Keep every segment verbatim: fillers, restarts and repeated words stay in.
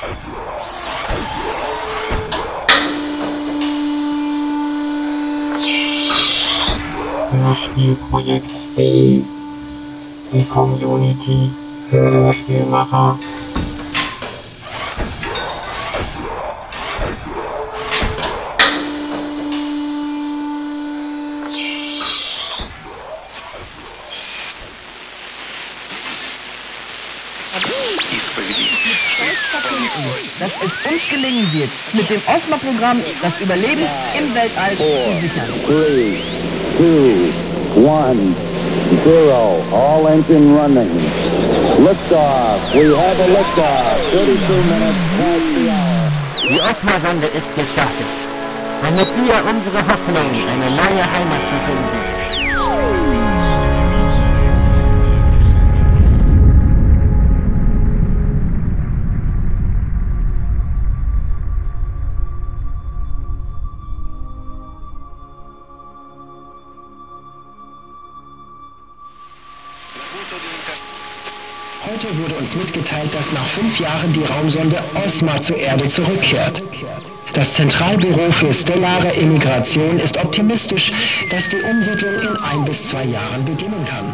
Hörspielprojekt Stay. Die Community für Hörspielmacher. Dass es uns gelingen wird, mit dem Osma-Programm das Überleben im Weltall zu sichern. Three, two, one, zero. All engine running. Liftoff. We have a liftoff. thirty-two minutes past the hour. Die Osma-Sonde ist gestartet. Damit wir unsere Hoffnung, eine neue Heimat zu finden. Heute wurde uns mitgeteilt, dass nach fünf Jahren die Raumsonde Osma zur Erde zurückkehrt. Das Zentralbüro für stellare Emigration ist optimistisch, dass die Umsiedlung in ein bis zwei Jahren beginnen kann.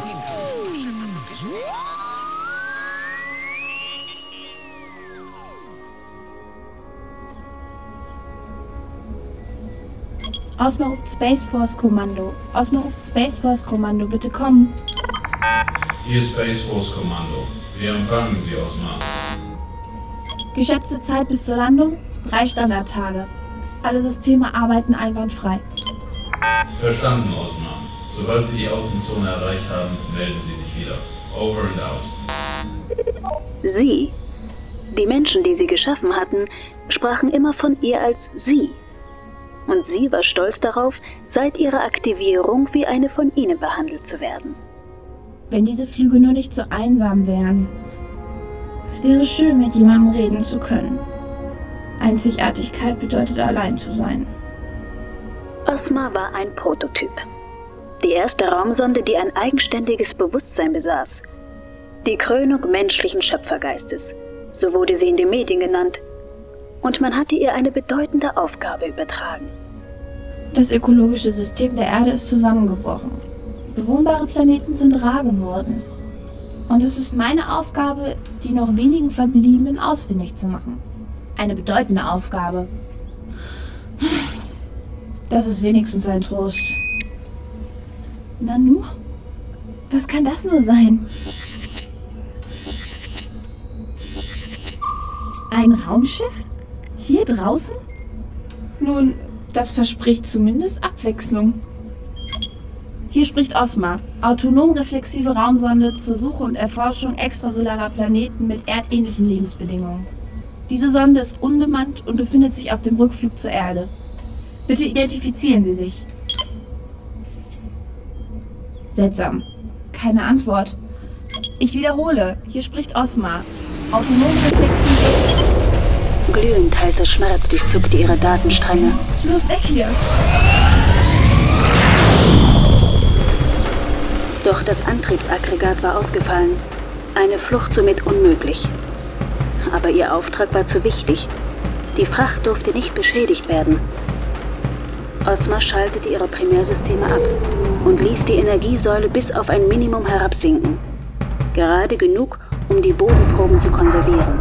Osma ruft Space Force Kommando. Osma ruft Space Force Kommando, bitte kommen. Hier ist Space Force Kommando. Wir empfangen Sie, Osma. Geschätzte Zeit bis zur Landung? Drei Standardtage. Alle Systeme arbeiten einwandfrei. Verstanden, Osma. Sobald Sie die Außenzone erreicht haben, melden Sie sich wieder. Over and out. Sie, die Menschen, die Sie geschaffen hatten, sprachen immer von ihr als Sie. Und sie war stolz darauf, seit ihrer Aktivierung wie eine von ihnen behandelt zu werden. Wenn diese Flüge nur nicht so einsam wären. Es wäre schön, mit jemandem reden zu können. Einzigartigkeit bedeutet, allein zu sein. Osma war ein Prototyp. Die erste Raumsonde, die ein eigenständiges Bewusstsein besaß. Die Krönung menschlichen Schöpfergeistes. So wurde sie in den Medien genannt. Und man hatte ihr eine bedeutende Aufgabe übertragen. Das ökologische System der Erde ist zusammengebrochen. Bewohnbare Planeten sind rar geworden. Und es ist meine Aufgabe, die noch wenigen Verbliebenen ausfindig zu machen. Eine bedeutende Aufgabe. Das ist wenigstens ein Trost. Nanu? Was kann das nur sein? Ein Raumschiff? Hier draußen? Nun, das verspricht zumindest Abwechslung. Hier spricht Osma, autonom reflexive Raumsonde zur Suche und Erforschung extrasolarer Planeten mit erdähnlichen Lebensbedingungen. Diese Sonde ist unbemannt und befindet sich auf dem Rückflug zur Erde. Bitte identifizieren Sie sich. Seltsam. Keine Antwort. Ich wiederhole, hier spricht Osma, autonom reflexive... Glühend heißer Schmerz durchzuckte ihre Datenstränge. Los weg hier! Doch das Antriebsaggregat war ausgefallen. Eine Flucht somit unmöglich. Aber ihr Auftrag war zu wichtig. Die Fracht durfte nicht beschädigt werden. Osma schaltete ihre Primärsysteme ab und ließ die Energiesäule bis auf ein Minimum herabsinken. Gerade genug, um die Bodenproben zu konservieren.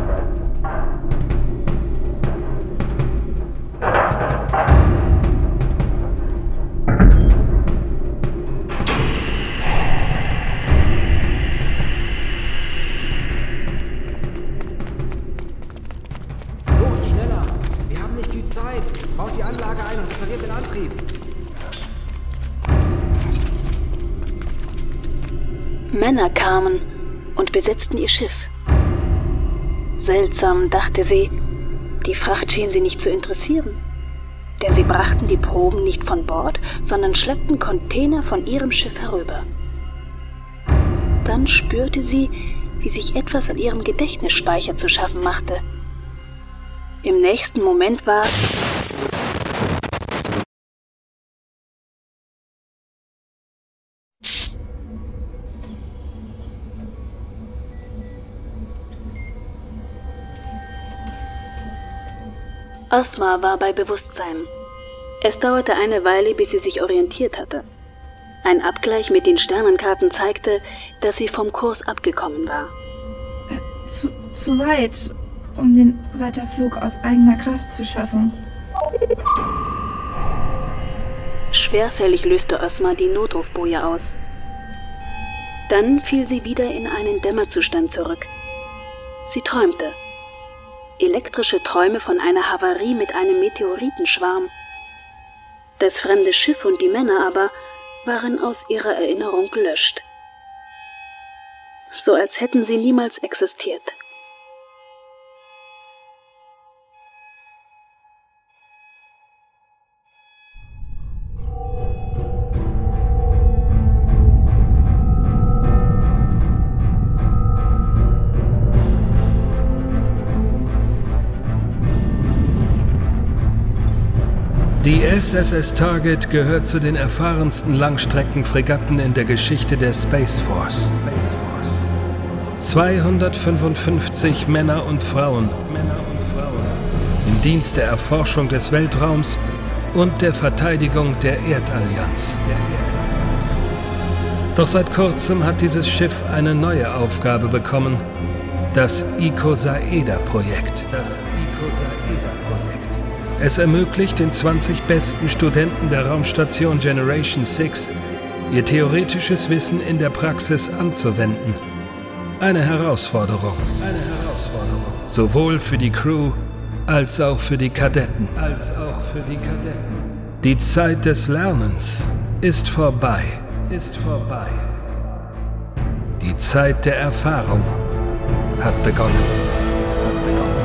Männer kamen und besetzten ihr Schiff. Seltsam, dachte sie, die Fracht schien sie nicht zu interessieren. Denn sie brachten die Proben nicht von Bord, sondern schleppten Container von ihrem Schiff herüber. Dann spürte sie, wie sich etwas an ihrem Gedächtnisspeicher zu schaffen machte. Im nächsten Moment war... Ozma war bei Bewusstsein. Es dauerte eine Weile, bis sie sich orientiert hatte. Ein Abgleich mit den Sternenkarten zeigte, dass sie vom Kurs abgekommen war. Äh, zu, zu weit, um den Weiterflug aus eigener Kraft zu schaffen. Schwerfällig löste Ozma die Notrufboje aus. Dann fiel sie wieder in einen Dämmerzustand zurück. Sie träumte. Elektrische Träume von einer Havarie mit einem Meteoritenschwarm. Das fremde Schiff und die Männer aber waren aus ihrer Erinnerung gelöscht. So als hätten sie niemals existiert. Die S F S Target gehört zu den erfahrensten Langstreckenfregatten in der Geschichte der Space Force. zweihundertfünfundfünfzig Männer und Frauen im Dienst der Erforschung des Weltraums und der Verteidigung der Erdallianz. Doch seit kurzem hat dieses Schiff eine neue Aufgabe bekommen: das Icosaeda-Projekt. Das Icosaeda-Projekt. Es ermöglicht den zwanzig besten Studenten der Raumstation Generation sechs, ihr theoretisches Wissen in der Praxis anzuwenden. Eine Herausforderung. Eine Herausforderung. Sowohl für die Crew als auch für die Kadetten. Als auch für die Kadetten. Die Zeit des Lernens ist vorbei. Ist vorbei. Die Zeit der Erfahrung hat begonnen. Hat begonnen.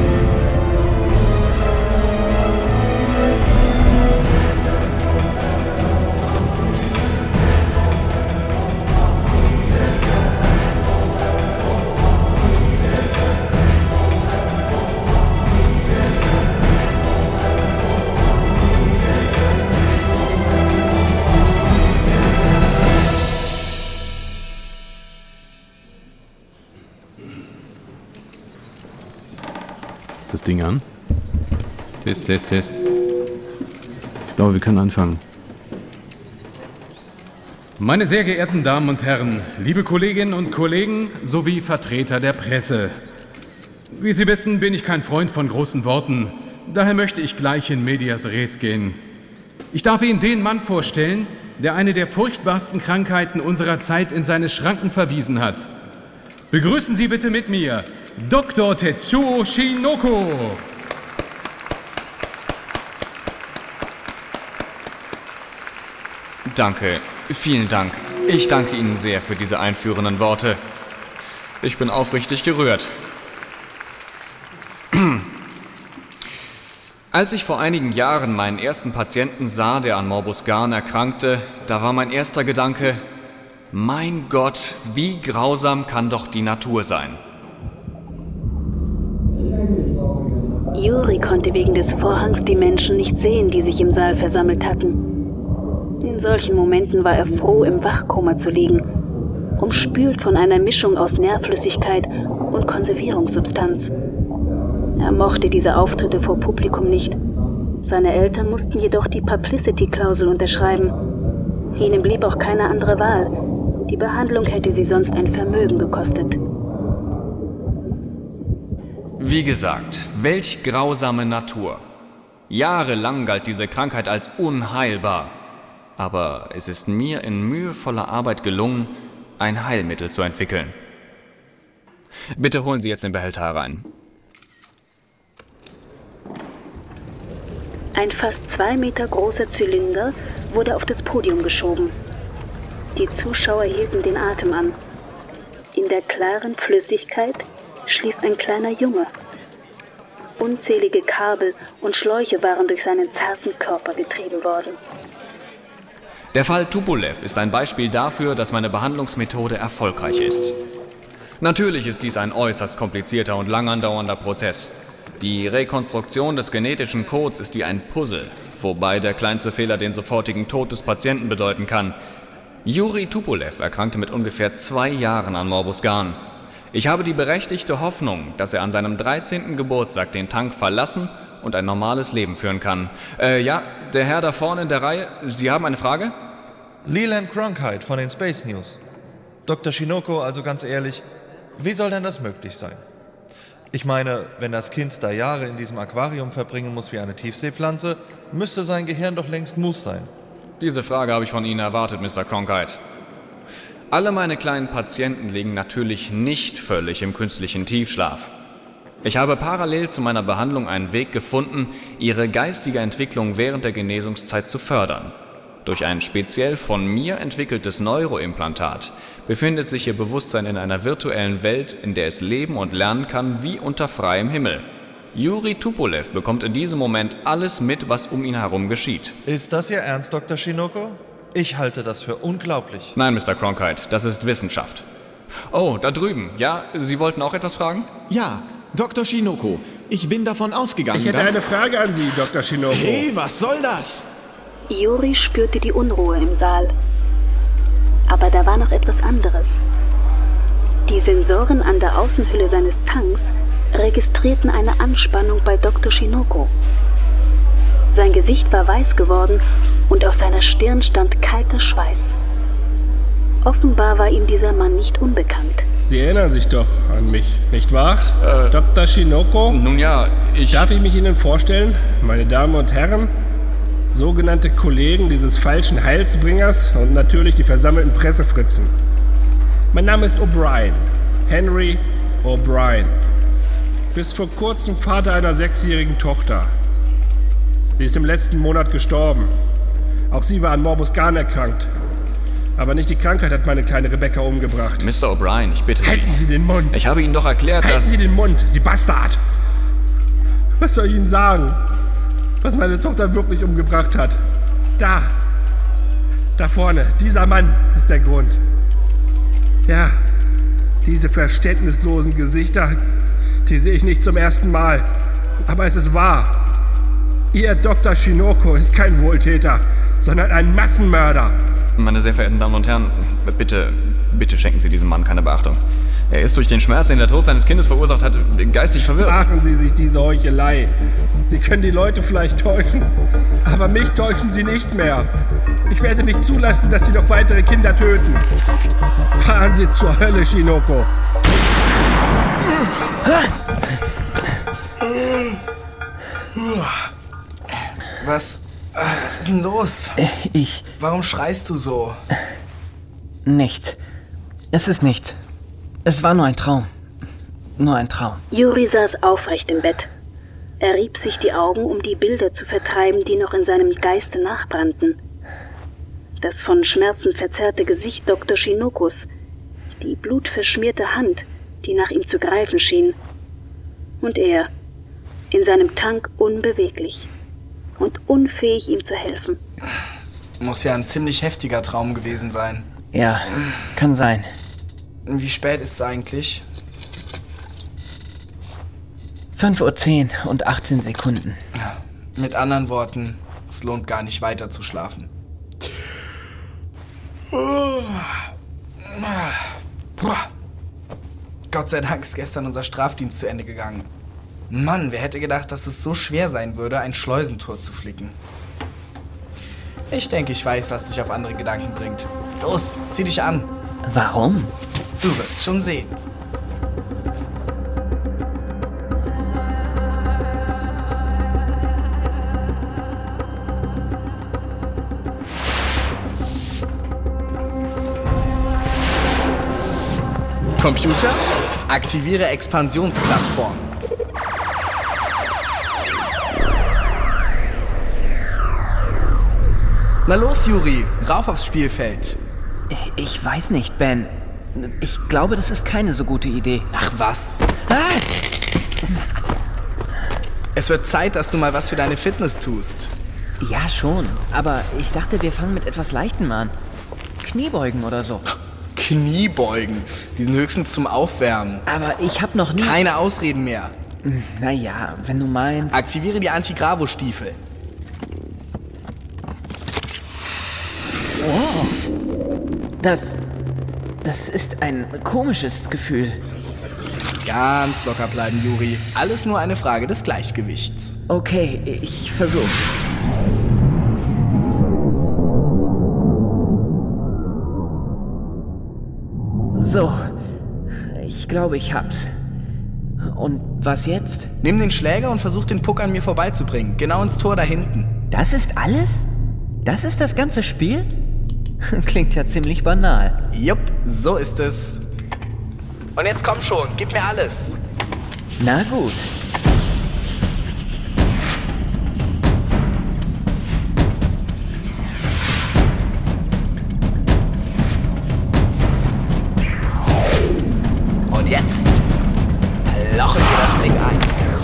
Ist das Ding an? Test, Test, Test. Ich glaube, wir können anfangen. Meine sehr geehrten Damen und Herren, liebe Kolleginnen und Kollegen sowie Vertreter der Presse. Wie Sie wissen, bin ich kein Freund von großen Worten. Daher möchte ich gleich in medias res gehen. Ich darf Ihnen den Mann vorstellen, der eine der furchtbarsten Krankheiten unserer Zeit in seine Schranken verwiesen hat. Begrüßen Sie bitte mit mir Doktor Tetsuo Shinoko. Danke, vielen Dank. Ich danke Ihnen sehr für diese einführenden Worte. Ich bin aufrichtig gerührt. Als ich vor einigen Jahren meinen ersten Patienten sah, der an Morbus Garn erkrankte, da war mein erster Gedanke: Mein Gott, wie grausam kann doch die Natur sein. Yuri konnte wegen des Vorhangs die Menschen nicht sehen, die sich im Saal versammelt hatten. In solchen Momenten war er froh, im Wachkoma zu liegen, umspült von einer Mischung aus Nährflüssigkeit und Konservierungssubstanz. Er mochte diese Auftritte vor Publikum nicht. Seine Eltern mussten jedoch die Publicity-Klausel unterschreiben. Ihnen blieb auch keine andere Wahl. Die Behandlung hätte sie sonst ein Vermögen gekostet. Wie gesagt, welch grausame Natur. Jahrelang galt diese Krankheit als unheilbar. Aber es ist mir in mühevoller Arbeit gelungen, ein Heilmittel zu entwickeln. Bitte holen Sie jetzt den Behälter herein. Ein fast zwei Meter großer Zylinder wurde auf das Podium geschoben. Die Zuschauer hielten den Atem an. In der klaren Flüssigkeit schlief ein kleiner Junge. Unzählige Kabel und Schläuche waren durch seinen zarten Körper getrieben worden. Der Fall Tupolev ist ein Beispiel dafür, dass meine Behandlungsmethode erfolgreich ist. Natürlich ist dies ein äußerst komplizierter und lang andauernder Prozess. Die Rekonstruktion des genetischen Codes ist wie ein Puzzle, wobei der kleinste Fehler den sofortigen Tod des Patienten bedeuten kann. Yuri Tupolev erkrankte mit ungefähr zwei Jahren an Morbus Garn. Ich habe die berechtigte Hoffnung, dass er an seinem dreizehnten Geburtstag den Tank verlassen und ein normales Leben führen kann. Äh, ja, der Herr da vorne in der Reihe, Sie haben eine Frage? Leland Cronkite von den Space News. Doktor Shinoko, also ganz ehrlich, wie soll denn das möglich sein? Ich meine, wenn das Kind da Jahre in diesem Aquarium verbringen muss wie eine Tiefseepflanze, müsste sein Gehirn doch längst Mus sein. Diese Frage habe ich von Ihnen erwartet, Mister Cronkite. Alle meine kleinen Patienten liegen natürlich nicht völlig im künstlichen Tiefschlaf. Ich habe parallel zu meiner Behandlung einen Weg gefunden, ihre geistige Entwicklung während der Genesungszeit zu fördern. Durch ein speziell von mir entwickeltes Neuroimplantat befindet sich ihr Bewusstsein in einer virtuellen Welt, in der es leben und lernen kann wie unter freiem Himmel. Juri Tupolev bekommt in diesem Moment alles mit, was um ihn herum geschieht. Ist das Ihr Ernst, Doktor Shinoko? Ich halte das für unglaublich. Nein, Mister Cronkite, das ist Wissenschaft. Oh, da drüben. Ja, Sie wollten auch etwas fragen? Ja, Doktor Shinoko, ich bin davon ausgegangen, Ich hätte dass... eine Frage an Sie, Doktor Shinoko. Hey, was soll das? Juri spürte die Unruhe im Saal. Aber da war noch etwas anderes. Die Sensoren an der Außenhülle seines Tanks registrierten eine Anspannung bei Doktor Shinoko. Sein Gesicht war weiß geworden und auf seiner Stirn stand kalter Schweiß. Offenbar war ihm dieser Mann nicht unbekannt. Sie erinnern sich doch an mich, nicht wahr? Äh, Doktor Shinoko? Nun ja, ich... Darf ich mich Ihnen vorstellen, meine Damen und Herren? Sogenannte Kollegen dieses falschen Heilsbringers und natürlich die versammelten Pressefritzen. Mein Name ist O'Brien, Henry O'Brien. Bis vor kurzem Vater einer sechsjährigen Tochter. Sie ist im letzten Monat gestorben. Auch sie war an Morbus Gahn erkrankt. Aber nicht die Krankheit hat meine kleine Rebecca umgebracht. Mister O'Brien, ich bitte Sie. Halten Sie den Mund! Ich habe Ihnen doch erklärt, Halten dass... Sie den Mund, Sie Bastard! Was soll ich Ihnen sagen? Was meine Tochter wirklich umgebracht hat? Da! Da vorne, dieser Mann ist der Grund. Ja, diese verständnislosen Gesichter, die sehe ich nicht zum ersten Mal. Aber es ist wahr. Ihr Doktor Shinoko ist kein Wohltäter, sondern ein Massenmörder. Meine sehr verehrten Damen und Herren, bitte, bitte schenken Sie diesem Mann keine Beachtung. Er ist durch den Schmerz, den der Tod seines Kindes verursacht hat, geistig verwirrt. Machen Sie sich diese Heuchelei. Sie können die Leute vielleicht täuschen, aber mich täuschen Sie nicht mehr. Ich werde nicht zulassen, dass Sie noch weitere Kinder töten. Fahren Sie zur Hölle, Shinoko. Was? Was ist denn los? Ich... Warum schreist du so? Nichts. Es ist nichts. Es war nur ein Traum. Nur ein Traum. Juri saß aufrecht im Bett. Er rieb sich die Augen, um die Bilder zu vertreiben, die noch in seinem Geiste nachbrannten. Das von Schmerzen verzerrte Gesicht Doktor Shinokos, die blutverschmierte Hand, die nach ihm zu greifen schien. Und er, in seinem Tank unbeweglich und unfähig, ihm zu helfen. Muss ja ein ziemlich heftiger Traum gewesen sein. Ja, kann sein. Wie spät ist es eigentlich? fünf Uhr zehn und achtzehn Sekunden. Ja, mit anderen Worten, es lohnt gar nicht weiter zu schlafen. Gott sei Dank ist gestern unser Strafdienst zu Ende gegangen. Mann, wer hätte gedacht, dass es so schwer sein würde, ein Schleusentor zu flicken. Ich denke, ich weiß, was dich auf andere Gedanken bringt. Los, zieh dich an. Warum? Du wirst schon sehen. Computer, aktiviere Expansionsplattform. Na los, Juri, rauf aufs Spielfeld. Ich, ich weiß nicht, Ben. Ich glaube, das ist keine so gute Idee. Ach was? Ah! Es wird Zeit, dass du mal was für deine Fitness tust. Ja, schon. Aber ich dachte, wir fangen mit etwas Leichtem an. Kniebeugen oder so. Kniebeugen? Die sind höchstens zum Aufwärmen. Aber ich habe noch nie... Keine Ausreden mehr. Naja, wenn du meinst... Aktiviere die Anti-Gravo-Stiefel. Oh. Das... Das ist ein komisches Gefühl. Ganz locker bleiben, Juri. Alles nur eine Frage des Gleichgewichts. Okay, ich versuch's. So, ich glaube, ich hab's. Und was jetzt? Nimm den Schläger und versuch den Puck an mir vorbeizubringen. Genau ins Tor da hinten. Das ist alles? Das ist das ganze Spiel? Klingt ja ziemlich banal. Jupp, so ist es. Und jetzt komm schon, gib mir alles. Na gut. Und jetzt lochen wir das Ding ein.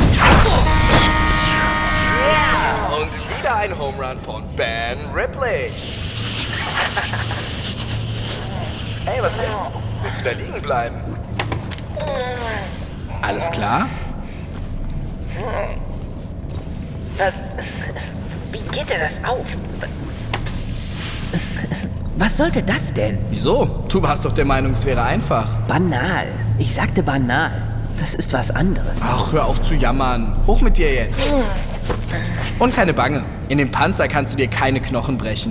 Yeah! Und wieder ein Home Run von Ben Ripley. Hey, was ist? Willst du da liegen bleiben? Alles klar? Was? Wie geht dir das auf? Was sollte das denn? Wieso? Du warst doch der Meinung, es wäre einfach. Banal. Ich sagte banal. Das ist was anderes. Ach, hör auf zu jammern. Hoch mit dir jetzt. Und keine Bange. In dem Panzer kannst du dir keine Knochen brechen.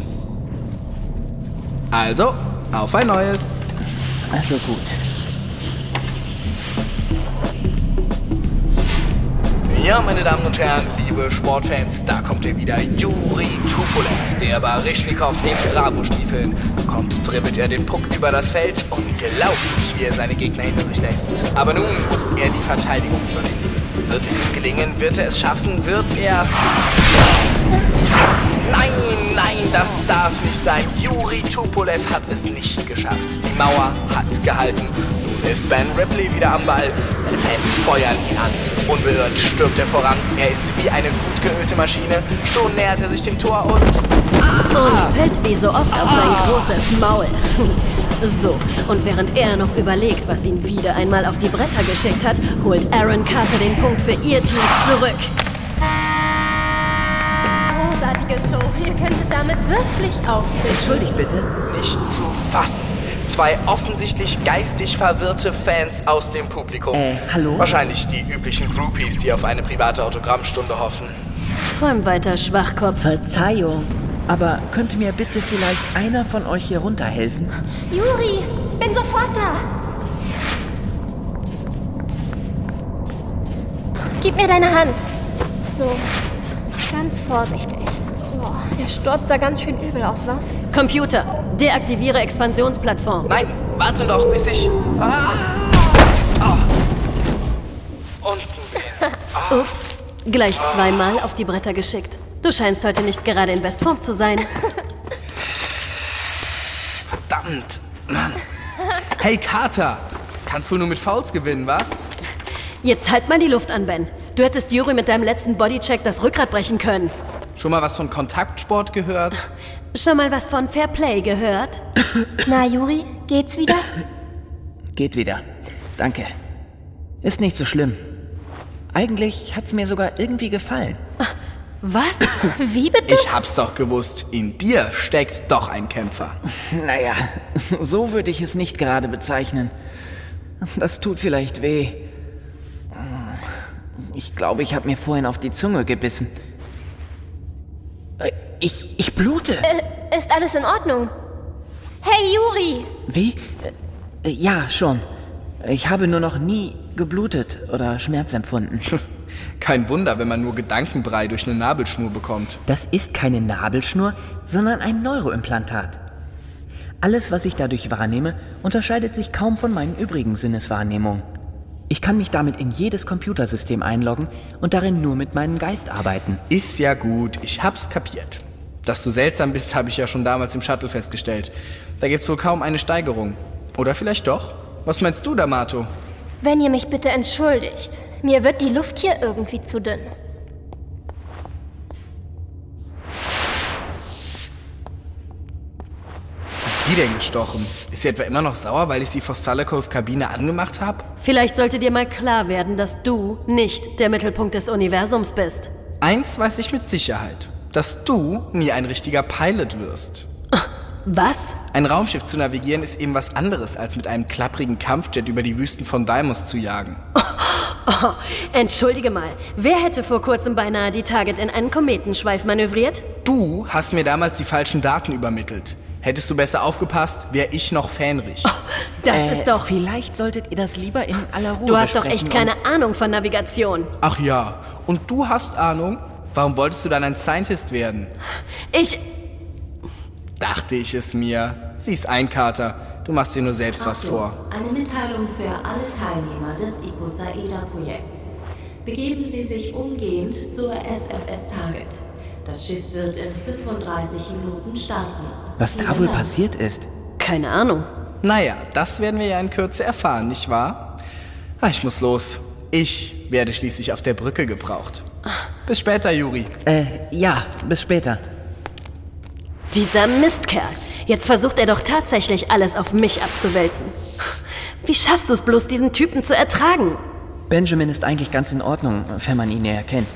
Also, auf ein neues. Also gut. Ja, meine Damen und Herren, liebe Sportfans, da kommt er wieder. Juri Tupolev, der Baryschnikow in Bravo-Stiefeln. Kommt, dribbelt er den Puck über das Feld. Unglaublich, wie er seine Gegner hinter sich lässt. Aber nun muss er die Verteidigung übernehmen. Wird es ihm gelingen? Wird er es schaffen? Wird er... Nein, nein, das darf nicht sein. Juri Tupolev hat es nicht geschafft. Die Mauer hat gehalten. Nun ist Ben Ripley wieder am Ball. Seine Fans feuern ihn an. Unbeirrt stürmt er voran. Er ist wie eine gut geölte Maschine. Schon nähert er sich dem Tor und... Ah. Und fällt wie so oft auf sein ah. großes Maul. So, und während er noch überlegt, was ihn wieder einmal auf die Bretter geschickt hat, holt Aaron Carter den Punkt für ihr Team zurück. Großartige Show. Ihr könntet damit wirklich auftreten. Entschuldigt bitte. Nicht zu fassen. Zwei offensichtlich geistig verwirrte Fans aus dem Publikum. Äh, hallo? Wahrscheinlich die üblichen Groupies, die auf eine private Autogrammstunde hoffen. Träum weiter, Schwachkopf. Verzeihung, aber könnte mir bitte vielleicht einer von euch hier runterhelfen? Juri, bin sofort da. Gib mir deine Hand. So, ganz vorsichtig. Oh, der Sturz sah ganz schön übel aus, was? Computer, deaktiviere Expansionsplattform. Nein, warte doch, bis ich... Ah! Oh. Unten bin. Ah. Ups, gleich zweimal auf die Bretter geschickt. Du scheinst heute nicht gerade in Bestform zu sein. Verdammt, Mann. Hey, Carter, kannst du nur mit Fouls gewinnen, was? Jetzt halt mal die Luft an, Ben. Du hättest Juri mit deinem letzten Bodycheck das Rückgrat brechen können. Schon mal was von Kontaktsport gehört? Schon mal was von Fair Play gehört? Na, Juri, geht's wieder? Geht wieder. Danke. Ist nicht so schlimm. Eigentlich hat's mir sogar irgendwie gefallen. Was? Wie bitte? Ich hab's doch gewusst. In dir steckt doch ein Kämpfer. Naja, so würde ich es nicht gerade bezeichnen. Das tut vielleicht weh. Ich glaube, ich habe mir vorhin auf die Zunge gebissen. Ich, ich blute. Äh, ist alles in Ordnung? Hey, Juri! Wie? Äh, ja, schon. Ich habe nur noch nie geblutet oder Schmerz empfunden. Kein Wunder, wenn man nur Gedankenbrei durch eine Nabelschnur bekommt. Das ist keine Nabelschnur, sondern ein Neuroimplantat. Alles, was ich dadurch wahrnehme, unterscheidet sich kaum von meinen übrigen Sinneswahrnehmungen. Ich kann mich damit in jedes Computersystem einloggen und darin nur mit meinem Geist arbeiten. Ist ja gut, ich hab's kapiert. Dass du seltsam bist, habe ich ja schon damals im Shuttle festgestellt. Da gibt's wohl kaum eine Steigerung. Oder vielleicht doch? Was meinst du, D'Amato? Wenn ihr mich bitte entschuldigt. Mir wird die Luft hier irgendwie zu dünn. Was hat die denn gestochen? Ist sie etwa immer noch sauer, weil ich sie vor Stalikos Kabine angemacht habe? Vielleicht sollte dir mal klar werden, dass du nicht der Mittelpunkt des Universums bist. Eins weiß ich mit Sicherheit. Dass du nie ein richtiger Pilot wirst. Was? Ein Raumschiff zu navigieren ist eben was anderes, als mit einem klapprigen Kampfjet über die Wüsten von Deimos zu jagen. Oh, entschuldige mal, wer hätte vor kurzem beinahe die Target in einen Kometenschweif manövriert? Du hast mir damals die falschen Daten übermittelt. Hättest du besser aufgepasst, wäre ich noch Fähnrich. Oh, das äh, ist doch... Vielleicht solltet ihr das lieber in aller Ruhe Du hast doch besprechen echt keine Ahnung von Navigation. Ach ja, und du hast Ahnung? Warum wolltest du dann ein Scientist werden? Ich... Dachte ich es mir. Siehst ein, Carter. Du machst dir nur selbst Achtung, was vor. Eine Mitteilung für alle Teilnehmer des Icosaeda-Projekts. Begeben Sie sich umgehend zur S F S Target. Das Schiff wird in fünfunddreißig Minuten starten. Was da wohl passiert ist? Keine Ahnung. Naja, das werden wir ja in Kürze erfahren, nicht wahr? Ah, ich muss los. Ich werde schließlich auf der Brücke gebraucht. Bis später, Juri. Äh, ja, bis später. Dieser Mistkerl. Jetzt versucht er doch tatsächlich alles auf mich abzuwälzen. Wie schaffst du es bloß, diesen Typen zu ertragen? Benjamin ist eigentlich ganz in Ordnung, wenn man ihn näher kennt.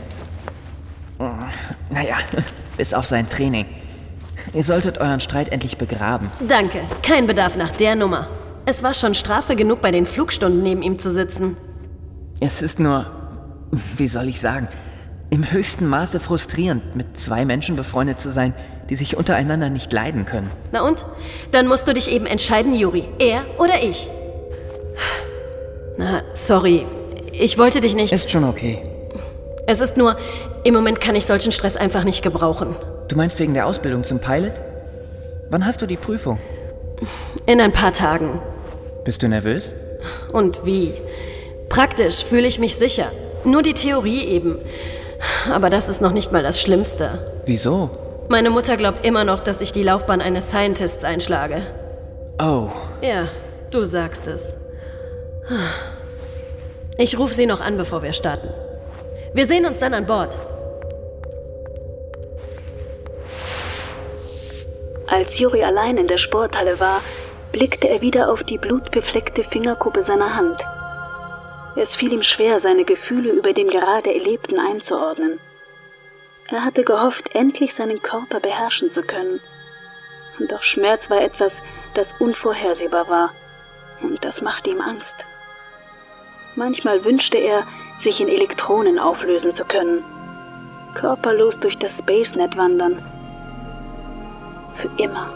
Naja, bis auf sein Training. Ihr solltet euren Streit endlich begraben. Danke, kein Bedarf nach der Nummer. Es war schon Strafe genug, bei den Flugstunden neben ihm zu sitzen. Es ist nur, wie soll ich sagen, im höchsten Maße frustrierend, mit zwei Menschen befreundet zu sein, die sich untereinander nicht leiden können. Na und? Dann musst du dich eben entscheiden, Juri. Er oder ich. Na, sorry. Ich wollte dich nicht... Ist schon okay. Es ist nur, im Moment kann ich solchen Stress einfach nicht gebrauchen. Du meinst wegen der Ausbildung zum Pilot? Wann hast du die Prüfung? In ein paar Tagen. Bist du nervös? Und wie? Praktisch fühle ich mich sicher. Nur die Theorie eben. Aber das ist noch nicht mal das Schlimmste. Wieso? Meine Mutter glaubt immer noch, dass ich die Laufbahn eines Scientists einschlage. Oh. Ja, du sagst es. Ich rufe sie noch an, bevor wir starten. Wir sehen uns dann an Bord. Als Juri allein in der Sporthalle war, blickte er wieder auf die blutbefleckte Fingerkuppe seiner Hand. Es fiel ihm schwer, seine Gefühle über dem gerade Erlebten einzuordnen. Er hatte gehofft, endlich seinen Körper beherrschen zu können. Doch Schmerz war etwas, das unvorhersehbar war. Und das machte ihm Angst. Manchmal wünschte er, sich in Elektronen auflösen zu können. Körperlos durch das Spacenet wandern. Für immer.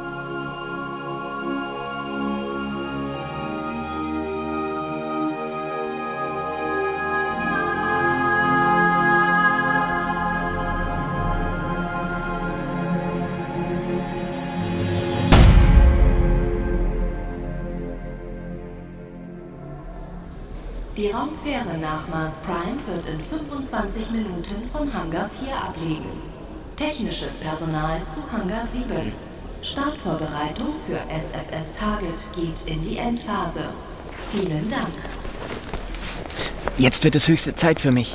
Die Raumfähre nach Mars Prime wird in fünfundzwanzig Minuten von Hangar vier ablegen. Technisches Personal zu Hangar sieben. Startvorbereitung für S F S Target geht in die Endphase. Vielen Dank. Jetzt wird es höchste Zeit für mich.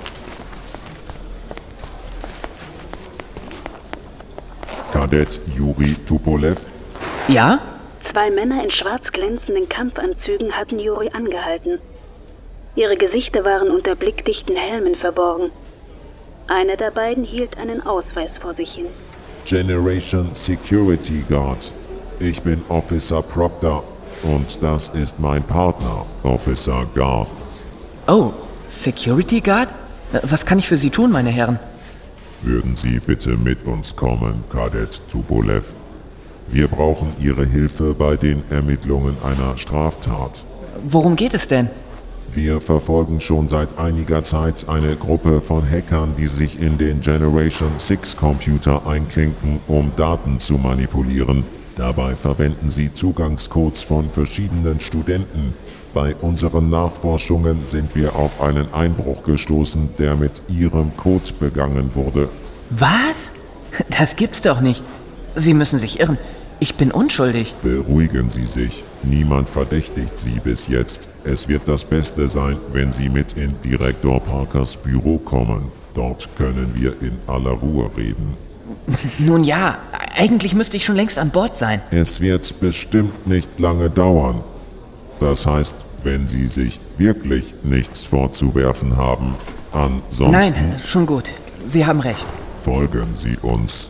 Kadett Juri Tupolev? Ja? Zwei Männer in schwarz glänzenden Kampfanzügen hatten Juri angehalten. Ihre Gesichter waren unter blickdichten Helmen verborgen. Einer der beiden hielt einen Ausweis vor sich hin. Generation Security Guard. Ich bin Officer Proctor und das ist mein Partner, Officer Garth. Oh, Security Guard? Was kann ich für Sie tun, meine Herren? Würden Sie bitte mit uns kommen, Kadett Tupolev? Wir brauchen Ihre Hilfe bei den Ermittlungen einer Straftat. Worum geht es denn? Wir verfolgen schon seit einiger Zeit eine Gruppe von Hackern, die sich in den Generation sechs Computer einklinken, um Daten zu manipulieren. Dabei verwenden sie Zugangscodes von verschiedenen Studenten. Bei unseren Nachforschungen sind wir auf einen Einbruch gestoßen, der mit ihrem Code begangen wurde. Was? Das gibt's doch nicht. Sie müssen sich irren. Ich bin unschuldig. Beruhigen Sie sich. Niemand verdächtigt Sie bis jetzt. Es wird das Beste sein, wenn Sie mit in Direktor Parkers Büro kommen. Dort können wir in aller Ruhe reden. Nun ja, eigentlich müsste ich schon längst an Bord sein. Es wird bestimmt nicht lange dauern. Das heißt, wenn Sie sich wirklich nichts vorzuwerfen haben. Ansonsten... Nein, schon gut. Sie haben recht. Folgen Sie uns.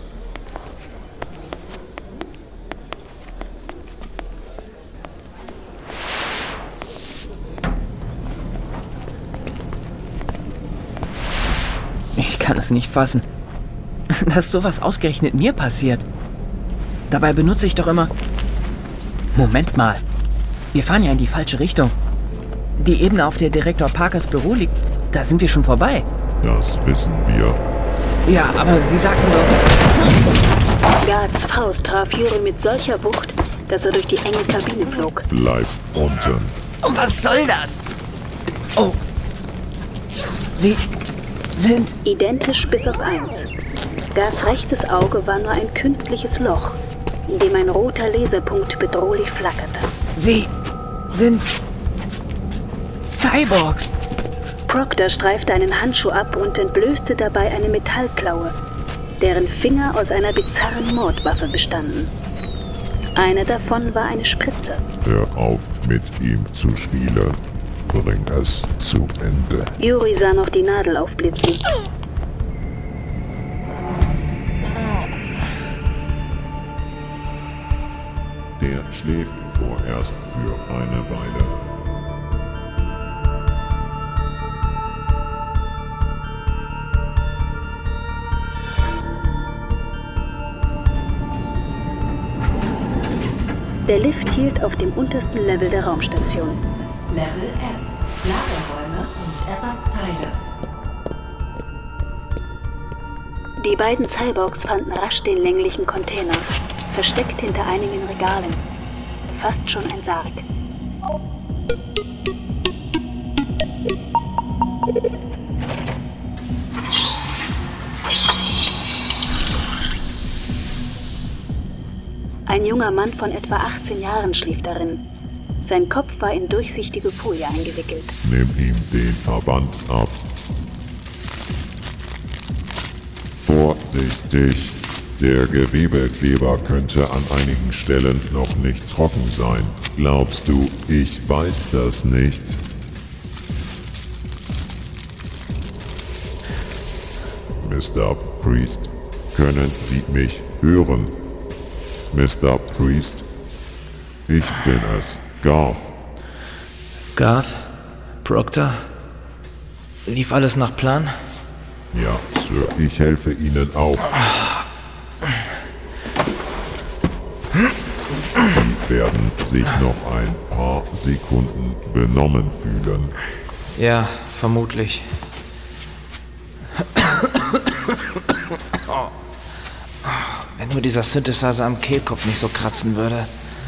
kann es nicht fassen, dass sowas ausgerechnet mir passiert. Dabei benutze ich doch immer... Moment mal. Wir fahren ja in die falsche Richtung. Die Ebene, auf der Direktor Parkers Büro liegt, da sind wir schon vorbei. Das wissen wir. Ja, aber Sie sagten doch... Guards Faust traf Yuri mit solcher Wucht, dass er durch die enge Kabine flog. Bleib unten. Und was soll das? Oh. Sie sind... Identisch bis auf eins. Guards rechtes Auge war nur ein künstliches Loch, in dem ein roter Laserpunkt bedrohlich flackerte. Sie sind... Cyborgs. Proctor streifte einen Handschuh ab und entblößte dabei eine Metallklaue, deren Finger aus einer bizarren Mordwaffe bestanden. Eine davon war eine Spritze. Hör auf, mit ihm zu spielen. Bring es zu Ende. Yuri sah noch die Nadel aufblitzen. Der schläft vorerst für eine Weile. Der Lift hielt auf dem untersten Level der Raumstation. Level F. Lagerräume und Ersatzteile. Die beiden Cyborgs fanden rasch den länglichen Container, versteckt hinter einigen Regalen. Fast schon ein Sarg. Ein junger Mann von etwa achtzehn Jahren schlief darin. Sein Kopf war in durchsichtige Folie eingewickelt. Nimm ihm den Verband ab. Vorsichtig! Der Gewebekleber könnte an einigen Stellen noch nicht trocken sein. Glaubst du, ich weiß das nicht? Mister Priest, können Sie mich hören? Mister Priest, ich bin es, Garth. Garth? Proctor? Lief alles nach Plan? Ja, Sir, ich helfe Ihnen auch. Sie werden sich noch ein paar Sekunden benommen fühlen. Ja, vermutlich. Wenn nur dieser Synthesizer am Kehlkopf nicht so kratzen würde.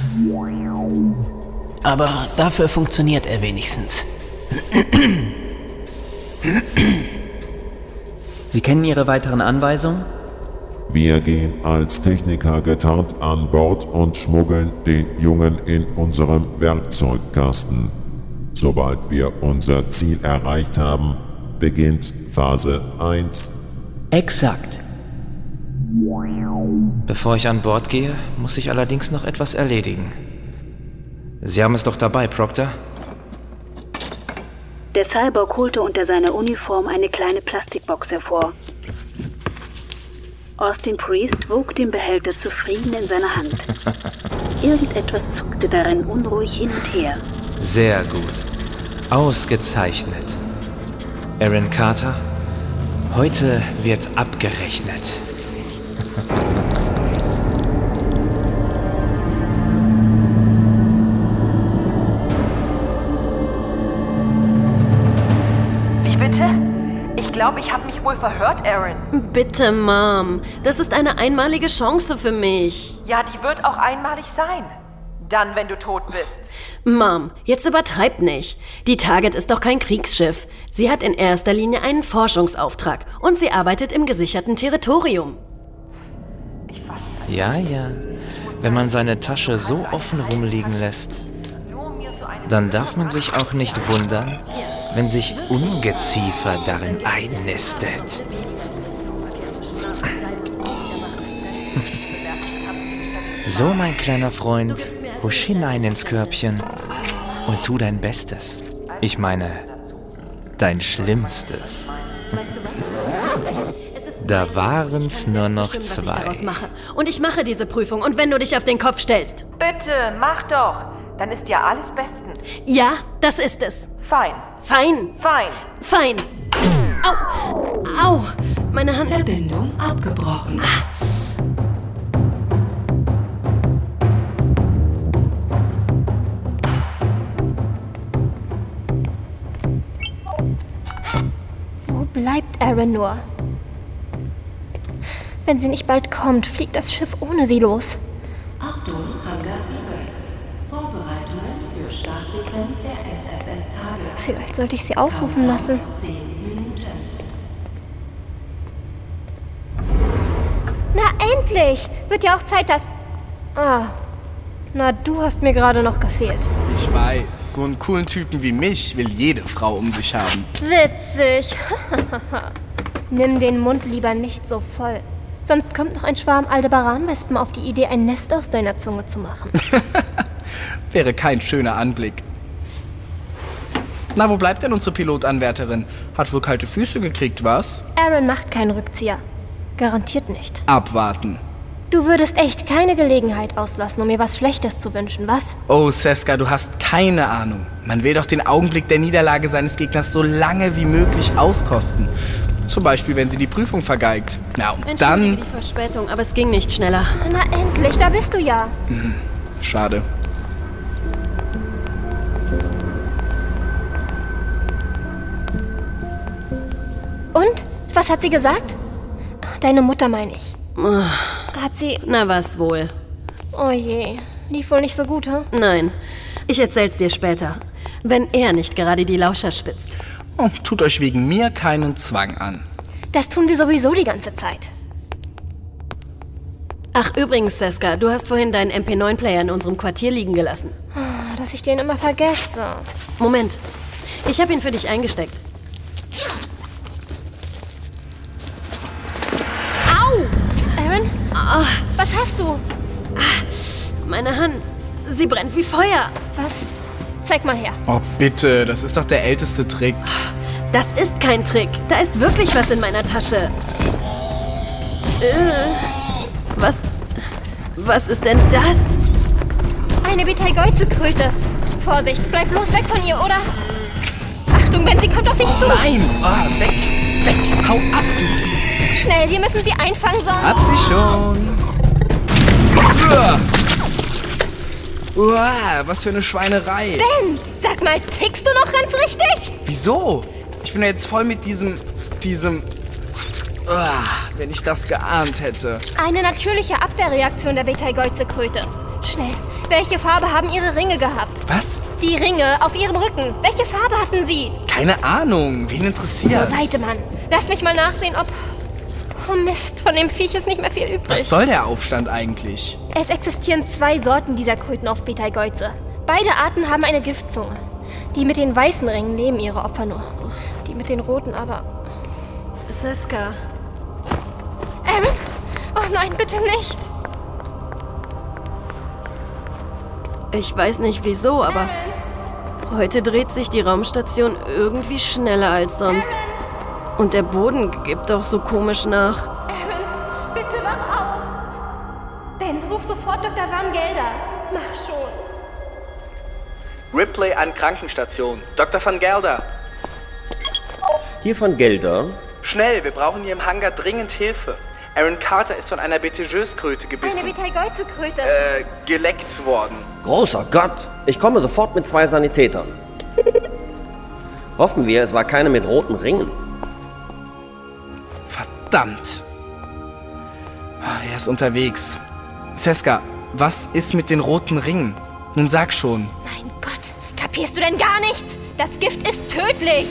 Aber dafür funktioniert er wenigstens. Sie kennen Ihre weiteren Anweisungen? Wir gehen als Techniker getarnt an Bord und schmuggeln den Jungen in unserem Werkzeugkasten. Sobald wir unser Ziel erreicht haben, beginnt Phase eins. Exakt. Bevor ich an Bord gehe, muss ich allerdings noch etwas erledigen. Sie haben es doch dabei, Proctor? Der Cyborg holte unter seiner Uniform eine kleine Plastikbox hervor. Austin Priest wog den Behälter zufrieden in seiner Hand. Irgendetwas zuckte darin unruhig hin und her. Sehr gut. Ausgezeichnet. Aaron Carter, heute wird abgerechnet. Wie bitte? Ich glaube, ich habe mich wohl verhört, Aaron. Bitte, Mom. Das ist eine einmalige Chance für mich. Ja, die wird auch einmalig sein. Dann, wenn du tot bist. Mom, jetzt übertreib nicht. Die Target ist doch kein Kriegsschiff. Sie hat in erster Linie einen Forschungsauftrag und sie arbeitet im gesicherten Territorium. Ja, ja. Wenn man seine Tasche so offen rumliegen lässt, dann darf man sich auch nicht wundern, wenn sich Ungeziefer darin einnistet. So, mein kleiner Freund, husch hinein ins Körbchen und tu dein Bestes. Ich meine, dein Schlimmstes. Da waren's nur noch Was ich zwei. daraus mache. Und ich mache diese Prüfung. Und wenn du dich auf den Kopf stellst. Bitte, mach doch. Dann ist ja alles bestens. Ja, das ist es. Fein. Fein. Fein. Fein. Au. Au. meine Hand. Verbindung abgebrochen. Ah. Wo bleibt Aaron nur? Wenn sie nicht bald kommt, fliegt das Schiff ohne sie los. Achtung, Hangar sieben. Vorbereitungen für Startsequenz der S F S-Tage. Vielleicht sollte ich sie ausrufen lassen. zehn Minuten. Na endlich! Wird ja auch Zeit, dass... Ah, na du hast mir gerade noch gefehlt. Ich weiß, so einen coolen Typen wie mich will jede Frau um sich haben. Witzig. Nimm den Mund lieber nicht so voll. Sonst kommt noch ein Schwarm Aldebaran-Wespen auf die Idee, ein Nest aus deiner Zunge zu machen. Wäre kein schöner Anblick. Na, wo bleibt denn unsere Pilotanwärterin? Hat wohl kalte Füße gekriegt, was? Aaron macht keinen Rückzieher. Garantiert nicht. Abwarten. Du würdest echt keine Gelegenheit auslassen, um mir was Schlechtes zu wünschen, was? Oh, Seska, du hast keine Ahnung. Man will doch den Augenblick der Niederlage seines Gegners so lange wie möglich auskosten. Zum Beispiel, wenn sie die Prüfung vergeigt. Na, und Entschuldige dann... die Verspätung, aber es ging nicht schneller. Na endlich, da bist du ja. Hm, schade. Und? Was hat sie gesagt? Deine Mutter, meine ich. Hat sie... Na was wohl. Oh je, lief wohl nicht so gut, hä? Nein, ich erzähl's dir später. Wenn er nicht gerade die Lauscher spitzt. Oh, tut euch wegen mir keinen Zwang an. Das tun wir sowieso die ganze Zeit. Ach, übrigens, Seska, du hast vorhin deinen M P neun Player in unserem Quartier liegen gelassen. Dass ich den immer vergesse. Moment, ich habe ihn für dich eingesteckt. Au! Aaron? Oh. Was hast du? Meine Hand, sie brennt wie Feuer. Was? Zeig mal her. Oh, bitte, das ist doch der älteste Trick. Das ist kein Trick. Da ist wirklich was in meiner Tasche. Äh, was? Was ist denn das? Eine Betelgeuse-Kröte. Vorsicht, bleib bloß weg von ihr, oder? Achtung, wenn sie kommt auf dich zu. Nein! Oh, weg! Weg! Hau ab, du Biest! Schnell, wir müssen sie einfangen, sonst... Hab sie schon! Uah, was für eine Schweinerei! Ben, sag mal, tickst du noch ganz richtig? Wieso? Ich bin ja jetzt voll mit diesem... diesem... Uah, wenn ich das geahnt hätte. Eine natürliche Abwehrreaktion der Betelgeuse-Kröte. Schnell, welche Farbe haben ihre Ringe gehabt? Was? Die Ringe auf ihrem Rücken. Welche Farbe hatten sie? Keine Ahnung, wen interessiert? Zur Seite, Mann. Lass mich mal nachsehen, ob... Oh Mist, von dem Viech ist nicht mehr viel übrig. Was soll der Aufstand eigentlich? Es existieren zwei Sorten dieser Kröten auf Betelgeuse. Beide Arten haben eine Giftzunge. Die mit den weißen Ringen nehmen ihre Opfer nur. Die mit den roten aber... Seska. Aaron? Oh nein, bitte nicht. Ich weiß nicht wieso, aber Aaron? heute dreht sich die Raumstation irgendwie schneller als sonst. Aaron? Und der Boden gibt auch so komisch nach. Aaron, bitte wach auf. Ben, ruf sofort Doktor Van Gelder. Mach schon. Ripley an Krankenstation. Doktor Van Gelder. Hier von Gelder. Schnell, wir brauchen hier im Hangar dringend Hilfe. Aaron Carter ist von einer Betelgeuse-Kröte gebissen. Eine Betelgeuse-Kröte. Äh, geleckt worden. Großer Gott! Ich komme sofort mit zwei Sanitätern. Hoffen wir, es war keine mit roten Ringen. Verdammt! Er ist unterwegs. Seska, was ist mit den roten Ringen? Nun sag schon. Mein Gott, kapierst du denn gar nichts? Das Gift ist tödlich!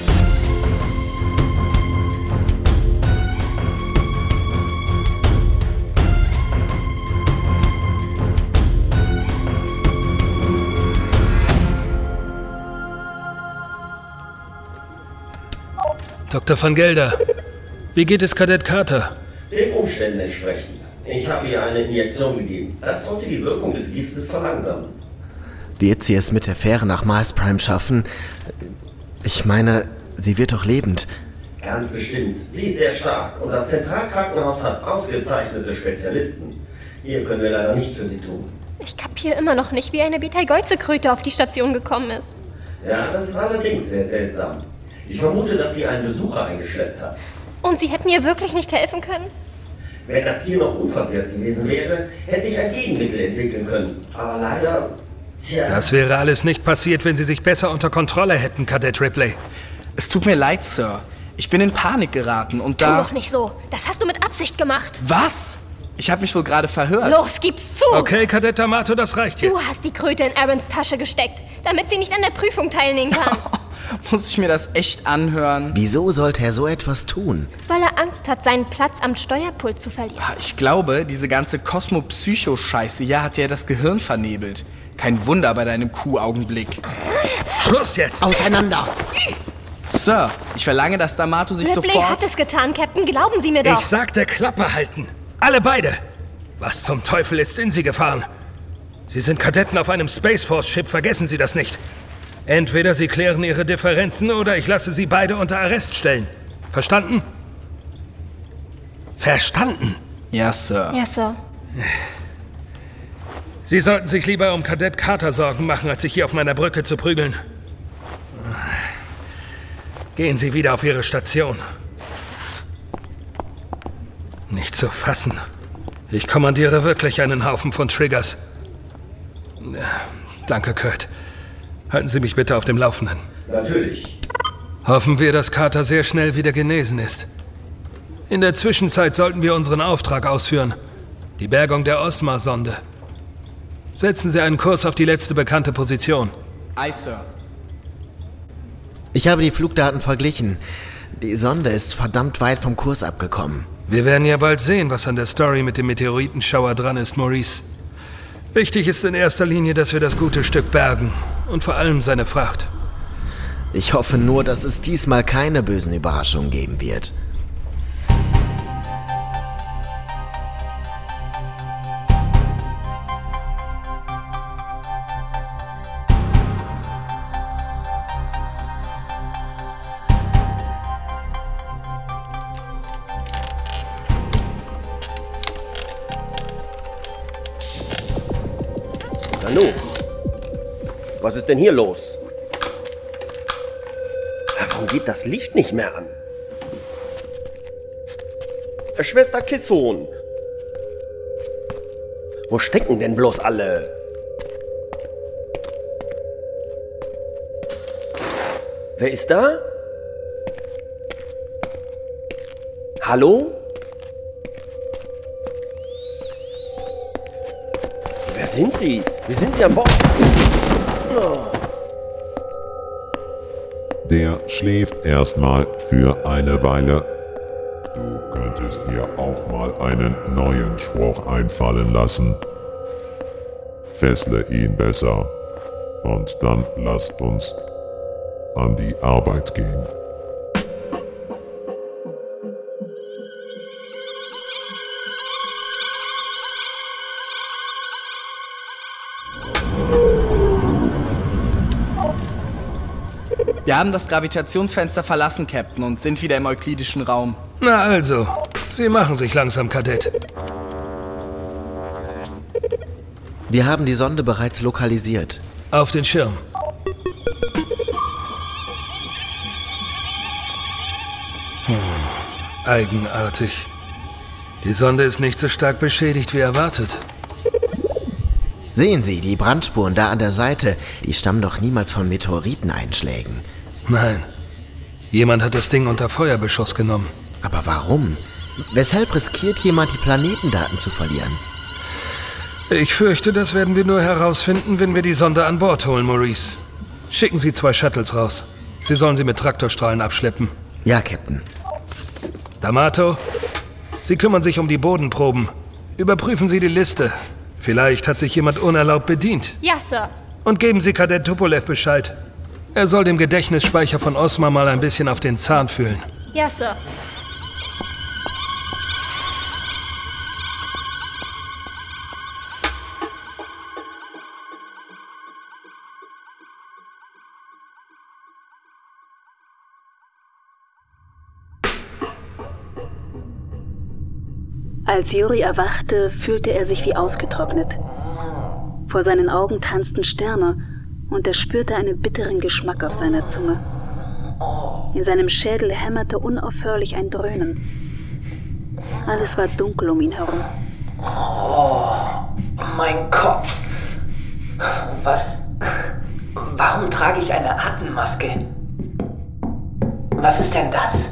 Doktor Van Gelder, wie geht es Kadett Carter? Den Umständen entsprechend. Ich habe ihr eine Injektion gegeben. Das sollte die Wirkung des Giftes verlangsamen. Wird sie es mit der Fähre nach Mars Prime schaffen? Ich meine, sie wird doch lebend. Ganz bestimmt. Sie ist sehr stark und das Zentralkrankenhaus hat ausgezeichnete Spezialisten. Hier können wir leider nichts für sie tun. Ich kapiere immer noch nicht, wie eine Betelgeuse-Kröte auf die Station gekommen ist. Ja, das ist allerdings sehr seltsam. Ich vermute, dass sie einen Besucher eingeschleppt hat. Und Sie hätten ihr wirklich nicht helfen können? Wenn das Tier noch unversehrt gewesen wäre, hätte ich ein Gegenmittel entwickeln können. Aber leider, tja... Das wäre alles nicht passiert, wenn Sie sich besser unter Kontrolle hätten, Kadett Ripley. Es tut mir leid, Sir. Ich bin in Panik geraten und da... Tu doch nicht so. Das hast du mit Absicht gemacht. Was? Ich habe mich wohl gerade verhört. Los, gib's zu! Okay, Kadett D'Amato, das reicht jetzt. Du hast die Kröte in Aarons Tasche gesteckt, damit sie nicht an der Prüfung teilnehmen kann. Muss ich mir das echt anhören? Wieso sollte er so etwas tun? Weil er Angst hat, seinen Platz am Steuerpult zu verlieren. Ich glaube, diese ganze Kosmo-Psycho-Scheiße hier hat dir das Gehirn vernebelt. Kein Wunder bei deinem Kuh-Augenblick. Schluss jetzt! Auseinander! Sir, ich verlange, dass D'Amato sich Ripley sofort... hat es getan, Captain. Glauben Sie mir doch. Ich sagte Klappe halten. Alle beide. Was zum Teufel ist in Sie gefahren? Sie sind Kadetten auf einem Space Force-Ship, vergessen Sie das nicht. Entweder Sie klären Ihre Differenzen oder ich lasse Sie beide unter Arrest stellen. Verstanden? Verstanden? Ja, Sir. Ja, Sir. Sie sollten sich lieber um Kadett Carter Sorgen machen, als sich hier auf meiner Brücke zu prügeln. Gehen Sie wieder auf Ihre Station. Nicht zu fassen. Ich kommandiere wirklich einen Haufen von Triggers. Danke, Kurt. Halten Sie mich bitte auf dem Laufenden. Natürlich. Hoffen wir, dass Carter sehr schnell wieder genesen ist. In der Zwischenzeit sollten wir unseren Auftrag ausführen. Die Bergung der Osma-Sonde. Setzen Sie einen Kurs auf die letzte bekannte Position. Aye, Sir. Ich habe die Flugdaten verglichen. Die Sonde ist verdammt weit vom Kurs abgekommen. Wir werden ja bald sehen, was an der Story mit dem Meteoritenschauer dran ist, Maurice. Wichtig ist in erster Linie, dass wir das gute Stück bergen. Und vor allem seine Fracht. Ich hoffe nur, dass es diesmal keine bösen Überraschungen geben wird. Nanu, was ist denn hier los? Warum geht das Licht nicht mehr an? Schwester Kisson, wo stecken denn bloß alle? Wer ist da? Hallo? Wer sind Sie? Wie sind Sie an Bord? Oh. Der schläft erstmal für eine Weile. Du könntest dir auch mal einen neuen Spruch einfallen lassen. Fessle ihn besser und dann lasst uns an die Arbeit gehen. Wir haben das Gravitationsfenster verlassen, Captain, und sind wieder im euklidischen Raum. Na also, Sie machen sich langsam, Kadett. Wir haben die Sonde bereits lokalisiert. Auf den Schirm. Hm, eigenartig. Die Sonde ist nicht so stark beschädigt wie erwartet. Sehen Sie, die Brandspuren da an der Seite, die stammen doch niemals von Meteoriteneinschlägen. Nein. Jemand hat das Ding unter Feuerbeschuss genommen. Aber warum? Weshalb riskiert jemand, die Planetendaten zu verlieren? Ich fürchte, das werden wir nur herausfinden, wenn wir die Sonde an Bord holen, Maurice. Schicken Sie zwei Shuttles raus. Sie sollen sie mit Traktorstrahlen abschleppen. Ja, Captain. D'Amato, Sie kümmern sich um die Bodenproben. Überprüfen Sie die Liste. Vielleicht hat sich jemand unerlaubt bedient. Ja, Sir. Und geben Sie Kadett Tupolev Bescheid. Er soll dem Gedächtnisspeicher von Osma mal ein bisschen auf den Zahn fühlen. Ja, Sir. Als Juri erwachte, fühlte er sich wie ausgetrocknet. Vor seinen Augen tanzten Sterne und er spürte einen bitteren Geschmack auf seiner Zunge. In seinem Schädel hämmerte unaufhörlich ein Dröhnen. Alles war dunkel um ihn herum. Oh, mein Kopf. Was? Warum trage ich eine Atemmaske? Was ist denn das?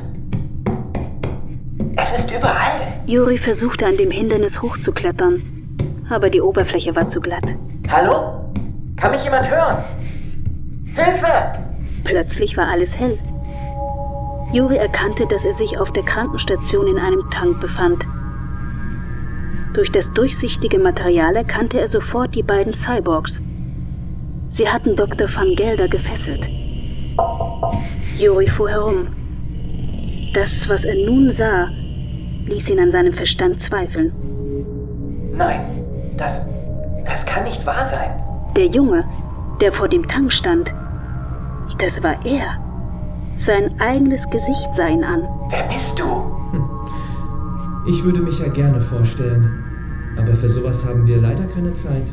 Es ist überall. Yuri versuchte an dem Hindernis hochzuklettern, aber die Oberfläche war zu glatt. Hallo? Kann mich jemand hören? Hilfe! Plötzlich war alles hell. Yuri erkannte, dass er sich auf der Krankenstation in einem Tank befand. Durch das durchsichtige Material erkannte er sofort die beiden Cyborgs. Sie hatten Doktor Van Gelder gefesselt. Yuri fuhr herum. Das, was er nun sah, ließ ihn an seinem Verstand zweifeln. Nein, das, das kann nicht wahr sein. Der Junge, der vor dem Tank stand, das war er. Sein eigenes Gesicht sah ihn an. Wer bist du? Ich würde mich ja gerne vorstellen, aber für sowas haben wir leider keine Zeit.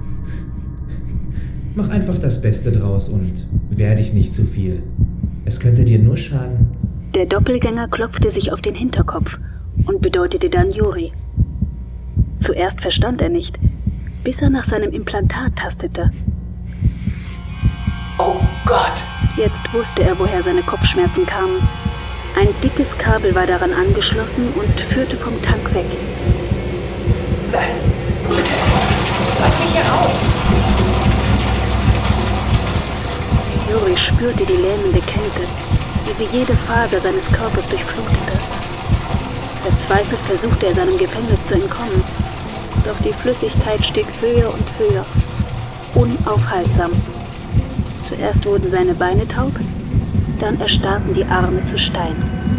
Mach einfach das Beste draus und wehr dich nicht zu viel. Es könnte dir nur schaden. Der Doppelgänger klopfte sich auf den Hinterkopf und bedeutete dann Yuri. Zuerst verstand er nicht, bis er nach seinem Implantat tastete. Oh Gott! Jetzt wusste er, woher seine Kopfschmerzen kamen. Ein dickes Kabel war daran angeschlossen und führte vom Tank weg. Nein! Bitte! Lass mich hier raus! Yuri spürte die lähmende Kälte, wie sie jede Faser seines Körpers durchflutete. Verzweifelt versuchte er, seinem Gefängnis zu entkommen. Doch die Flüssigkeit stieg höher und höher, unaufhaltsam. Zuerst wurden seine Beine taub, dann erstarrten die Arme zu Stein.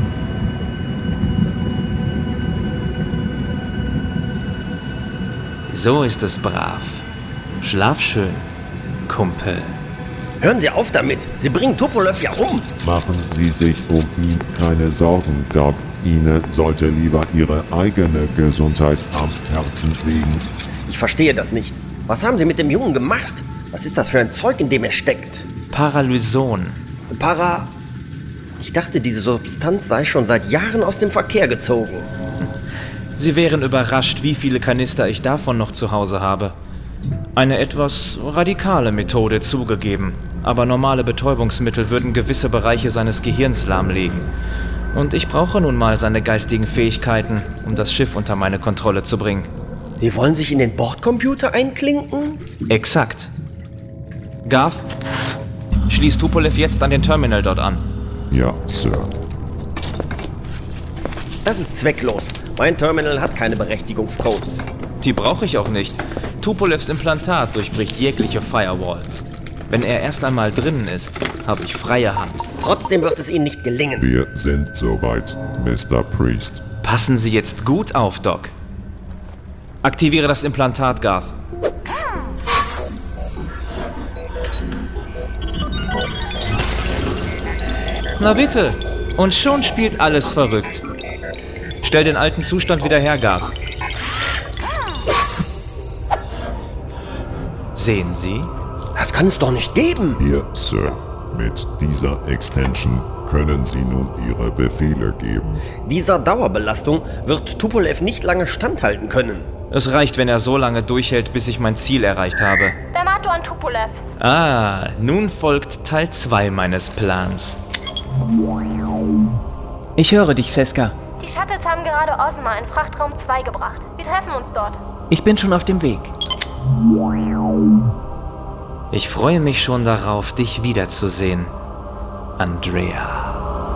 So ist es brav. Schlaf schön, Kumpel. Hören Sie auf damit! Sie bringen Tupolev ja um! Machen Sie sich um ihn keine Sorgen, Doc. Ihnen sollte lieber Ihre eigene Gesundheit am Herzen liegen. Ich verstehe das nicht. Was haben Sie mit dem Jungen gemacht? Was ist das für ein Zeug, in dem er steckt? Paralyson. Para... Ich dachte, diese Substanz sei schon seit Jahren aus dem Verkehr gezogen. Sie wären überrascht, wie viele Kanister ich davon noch zu Hause habe. Eine etwas radikale Methode zugegeben, aber normale Betäubungsmittel würden gewisse Bereiche seines Gehirns lahmlegen. Und ich brauche nun mal seine geistigen Fähigkeiten, um das Schiff unter meine Kontrolle zu bringen. Sie wollen sich in den Bordcomputer einklinken? Exakt. Garth, schließ Tupolev jetzt an den Terminal dort an. Ja, Sir. Das ist zwecklos. Mein Terminal hat keine Berechtigungscodes. Die brauche ich auch nicht. Tupolevs Implantat durchbricht jegliche Firewall. Wenn er erst einmal drinnen ist, habe ich freie Hand. Trotzdem wird es Ihnen nicht gelingen. Wir sind soweit, Mister Priest. Passen Sie jetzt gut auf, Doc. Aktiviere das Implantat, Garth. Na bitte. Und schon spielt alles verrückt. Stell den alten Zustand wieder her, Garth. Sehen Sie? Das kann es doch nicht geben. Hier, Sir. Mit dieser Extension können Sie nun Ihre Befehle geben. Dieser Dauerbelastung wird Tupolev nicht lange standhalten können. Es reicht, wenn er so lange durchhält, bis ich mein Ziel erreicht habe. D'Amato an Tupolev. Ah, nun folgt Teil zwei meines Plans. Ich höre dich, Seska. Die Shuttles haben gerade Ozma in Frachtraum zwei gebracht. Wir treffen uns dort. Ich bin schon auf dem Weg. Ich freue mich schon darauf, dich wiederzusehen, Andrea.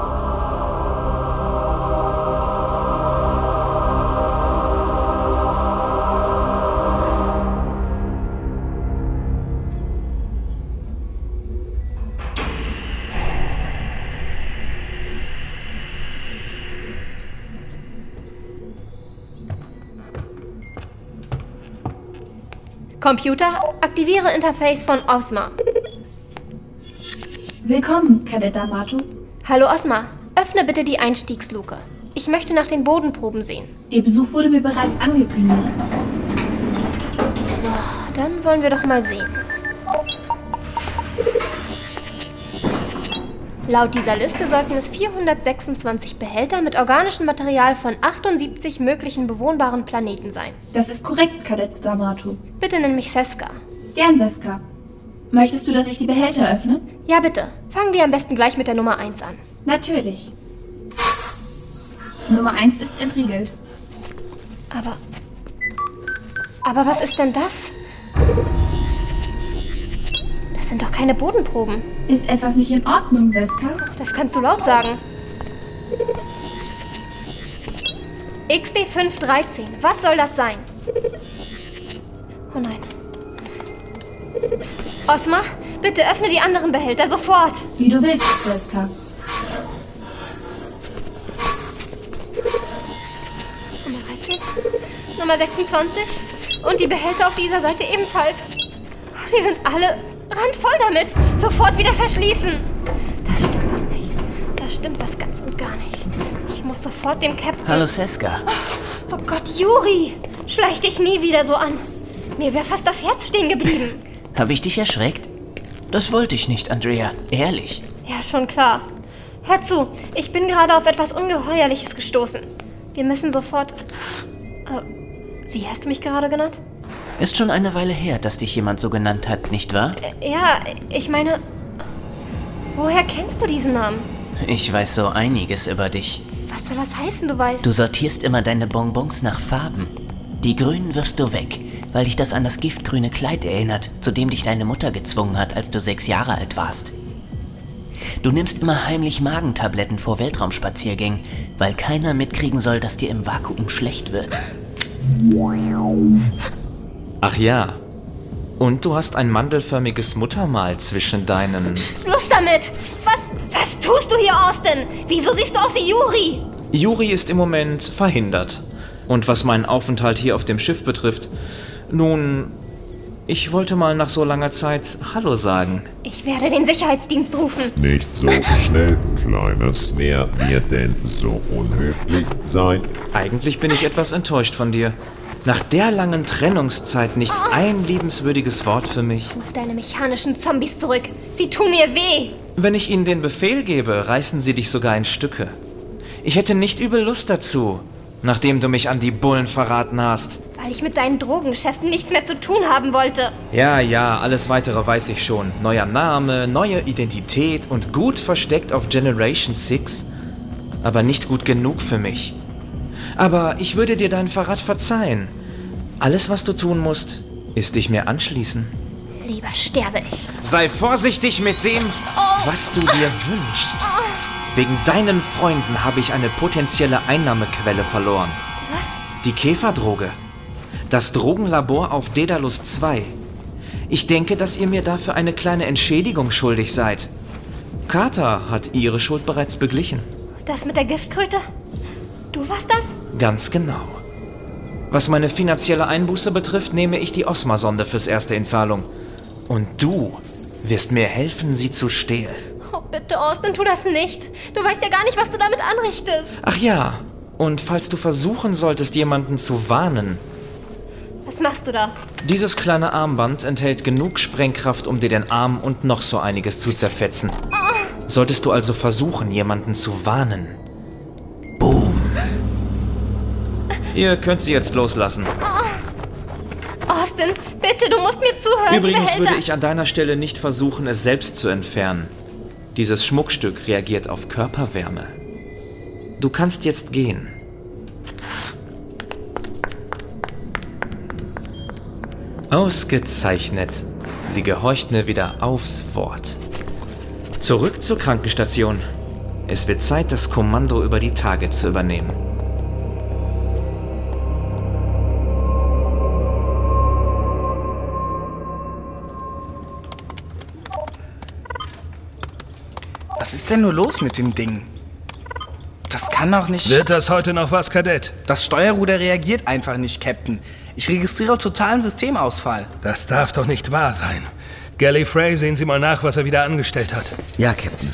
Computer, aktiviere Interface von Ozma. Willkommen, Kadett D'Amato. Hallo Ozma, öffne bitte die Einstiegsluke. Ich möchte nach den Bodenproben sehen. Ihr Besuch wurde mir bereits angekündigt. So, dann wollen wir doch mal sehen. Laut dieser Liste sollten es vierhundertsechsundzwanzig Behälter mit organischem Material von achtundsiebzig möglichen bewohnbaren Planeten sein. Das ist korrekt, Kadett D'Amato. Bitte nenn mich Seska. Gern, Seska. Möchtest du, dass ich die Behälter öffne? Ja, bitte. Fangen wir am besten gleich mit der Nummer eins an. Natürlich. Nummer eins ist entriegelt. Aber... Aber was ist denn das? Das sind doch keine Bodenproben. Ist etwas nicht in Ordnung, Seska? Das kannst du laut sagen. X D fünf dreizehn. Was soll das sein? Oh nein. Osma, bitte öffne die anderen Behälter sofort. Wie du willst, Seska. Nummer dreizehn. Nummer sechsundzwanzig. Und die Behälter auf dieser Seite ebenfalls. Die sind alle randvoll damit. Sofort wieder verschließen. Da stimmt was nicht. Da stimmt was ganz und gar nicht. Ich muss sofort dem Captain... Hallo, Seska. Oh, oh Gott, Yuri. Schleich dich nie wieder so an. Mir wäre fast das Herz stehen geblieben. Habe ich dich erschreckt? Das wollte ich nicht, Andrea. Ehrlich. Ja, schon klar. Hör zu, ich bin gerade auf etwas Ungeheuerliches gestoßen. Wir müssen sofort... Äh, wie hast du mich gerade genannt? Ist schon eine Weile her, dass dich jemand so genannt hat, nicht wahr? Äh, ja, ich meine... Woher kennst du diesen Namen? Ich weiß so einiges über dich. Was soll das heißen, du weißt? Du sortierst immer deine Bonbons nach Farben. Die grünen wirfst du weg, weil dich das an das giftgrüne Kleid erinnert, zu dem dich deine Mutter gezwungen hat, als du sechs Jahre alt warst. Du nimmst immer heimlich Magentabletten vor Weltraumspaziergängen, weil keiner mitkriegen soll, dass dir im Vakuum schlecht wird. Ach ja. Und du hast ein mandelförmiges Muttermal zwischen deinen... Schluss damit! Was, was tust du hier, Austin? Wieso siehst du aus wie Yuri? Yuri ist im Moment verhindert. Und was meinen Aufenthalt hier auf dem Schiff betrifft, nun, ich wollte mal nach so langer Zeit Hallo sagen. Ich werde den Sicherheitsdienst rufen. Nicht so schnell, Kleines. Wer wird denn so unhöflich sein? Eigentlich bin ich etwas enttäuscht von dir. Nach der langen Trennungszeit nicht oh. ein liebenswürdiges Wort für mich. Ruf deine mechanischen Zombies zurück. Sie tun mir weh. Wenn ich ihnen den Befehl gebe, reißen sie dich sogar in Stücke. Ich hätte nicht übel Lust dazu, nachdem du mich an die Bullen verraten hast. Weil ich mit deinen Drogengeschäften nichts mehr zu tun haben wollte. Ja, ja, alles Weitere weiß ich schon. Neuer Name, neue Identität und gut versteckt auf Generation six. Aber nicht gut genug für mich. Aber ich würde dir deinen Verrat verzeihen. Alles, was du tun musst, ist dich mir anschließen. Lieber sterbe ich. Sei vorsichtig mit dem, oh. was du dir wünschst. Oh. Wegen deinen Freunden habe ich eine potenzielle Einnahmequelle verloren. Was? Die Käferdroge. Das Drogenlabor auf Daedalus zwei. Ich denke, dass ihr mir dafür eine kleine Entschädigung schuldig seid. Carter hat ihre Schuld bereits beglichen. Das mit der Giftkröte? Du warst das? Ganz genau. Was meine finanzielle Einbuße betrifft, nehme ich die Osma-Sonde fürs Erste in Zahlung. Und du wirst mir helfen, sie zu stehlen. Oh, bitte, Austin, tu das nicht. Du weißt ja gar nicht, was du damit anrichtest. Ach ja, und falls du versuchen solltest, jemanden zu warnen... Was machst du da? Dieses kleine Armband enthält genug Sprengkraft, um dir den Arm und noch so einiges zu zerfetzen. Oh. Solltest du also versuchen, jemanden zu warnen... Boom. Ihr könnt sie jetzt loslassen. Oh. Austin, bitte, du musst mir zuhören. Übrigens würde ich an deiner Stelle nicht versuchen, es selbst zu entfernen. Dieses Schmuckstück reagiert auf Körperwärme. Du kannst jetzt gehen. Ausgezeichnet. Sie gehorcht mir wieder aufs Wort. Zurück zur Krankenstation. Es wird Zeit, das Kommando über die Tage zu übernehmen. Was ist denn nur los mit dem Ding? Das kann doch nicht... Wird das heute noch was, Kadett? Das Steuerruder reagiert einfach nicht, Captain. Ich registriere totalen Systemausfall. Das darf doch nicht wahr sein. Gallifrey, sehen Sie mal nach, was er wieder angestellt hat. Ja, Captain.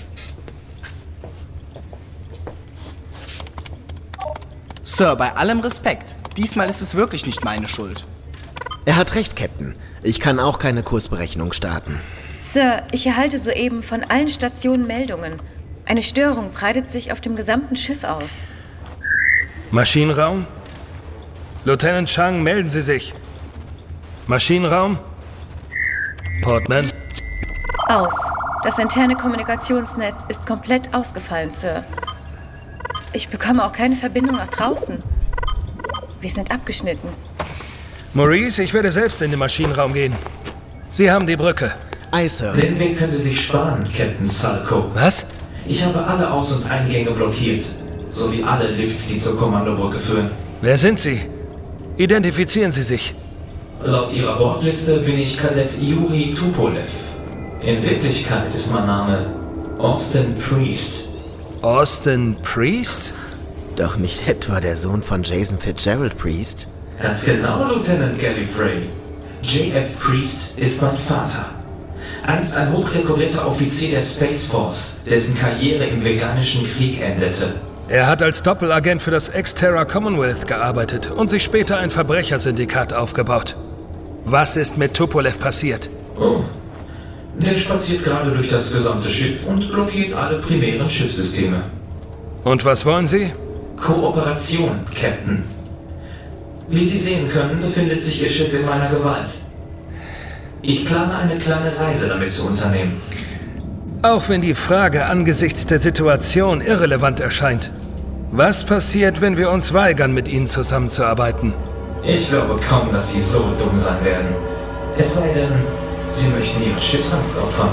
Sir, bei allem Respekt. Diesmal ist es wirklich nicht meine Schuld. Er hat recht, Captain. Ich kann auch keine Kursberechnung starten. Sir, ich erhalte soeben von allen Stationen Meldungen. Eine Störung breitet sich auf dem gesamten Schiff aus. Maschinenraum? Lieutenant Chang, melden Sie sich. Maschinenraum? Portman? Aus. Das interne Kommunikationsnetz ist komplett ausgefallen, Sir. Ich bekomme auch keine Verbindung nach draußen. Wir sind abgeschnitten. Maurice, ich werde selbst in den Maschinenraum gehen. Sie haben die Brücke. Aye, Sir. Den Weg können Sie sich sparen, Captain Salko. Was? Ich habe alle Aus- und Eingänge blockiert, sowie alle Lifts, die zur Kommandobrücke führen. Wer sind Sie? Identifizieren Sie sich. Laut Ihrer Bordliste bin ich Kadett Yuri Tupolev. In Wirklichkeit ist mein Name Austin Priest. Austin Priest? Doch nicht etwa der Sohn von Jason Fitzgerald Priest? Ganz genau, Lieutenant Gallifrey. J F Priest ist mein Vater. Einst ein hochdekorierter Offizier der Space Force, dessen Karriere im Veganischen Krieg endete. Er hat als Doppelagent für das Ex-Terra Commonwealth gearbeitet und sich später ein Verbrechersyndikat aufgebaut. Was ist mit Tupolev passiert? Oh, der spaziert gerade durch das gesamte Schiff und blockiert alle primären Schiffssysteme. Und was wollen Sie? Kooperation, Captain. Wie Sie sehen können, befindet sich Ihr Schiff in meiner Gewalt. Ich plane eine kleine Reise damit zu unternehmen. Auch wenn die Frage angesichts der Situation irrelevant erscheint. Was passiert, wenn wir uns weigern, mit Ihnen zusammenzuarbeiten? Ich glaube kaum, dass Sie so dumm sein werden. Es sei denn, Sie möchten Ihre Schiffsangst opfern.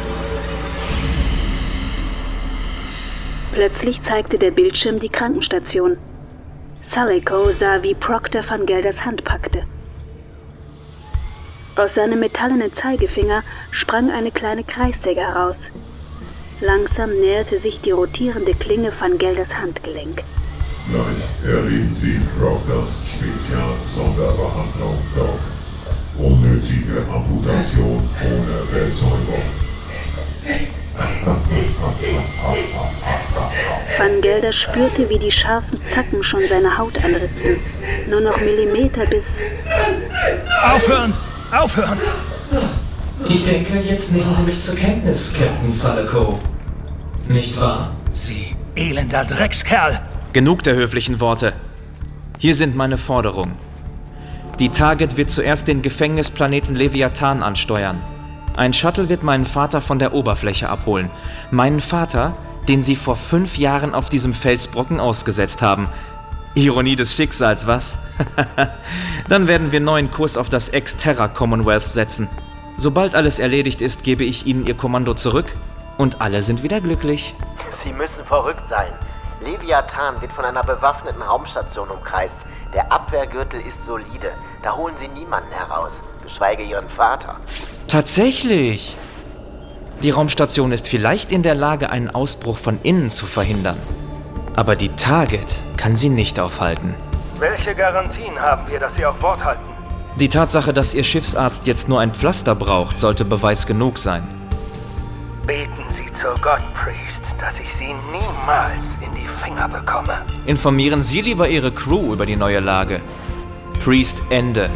Plötzlich zeigte der Bildschirm die Krankenstation. Salko sah, wie Proctor van Gelders Hand packte. Aus seinem metallenen Zeigefinger sprang eine kleine Kreissäge heraus. Langsam näherte sich die rotierende Klinge van Gelders Handgelenk. Gleich erleben Sie Proctors Spezial-Sonderbehandlung, Doc. Unnötige Amputation ohne Betäubung. Van Gelder spürte, wie die scharfen Zacken schon seine Haut anritzen. Nur noch Millimeter bis... Aufhören! Aufhören! Ich denke, jetzt nehmen Sie mich zur Kenntnis, Captain Salako. Nicht wahr? Sie elender Dreckskerl! Genug der höflichen Worte. Hier sind meine Forderungen. Die Target wird zuerst den Gefängnisplaneten Leviathan ansteuern. Ein Shuttle wird meinen Vater von der Oberfläche abholen. Meinen Vater, den Sie vor fünf Jahren auf diesem Felsbrocken ausgesetzt haben. Ironie des Schicksals, was? Dann werden wir neuen Kurs auf das Ex-Terra Commonwealth setzen. Sobald alles erledigt ist, gebe ich Ihnen Ihr Kommando zurück und alle sind wieder glücklich. Sie müssen verrückt sein. Leviathan wird von einer bewaffneten Raumstation umkreist. Der Abwehrgürtel ist solide. Da holen Sie niemanden heraus, geschweige Ihren Vater. Tatsächlich! Die Raumstation ist vielleicht in der Lage, einen Ausbruch von innen zu verhindern. Aber die Target kann sie nicht aufhalten. Welche Garantien haben wir, dass Sie auch Wort halten? Die Tatsache, dass Ihr Schiffsarzt jetzt nur ein Pflaster braucht, sollte Beweis genug sein. Beten Sie zu Gott, Priest, dass ich Sie niemals in die Finger bekomme. Informieren Sie lieber Ihre Crew über die neue Lage. Priest, Ende.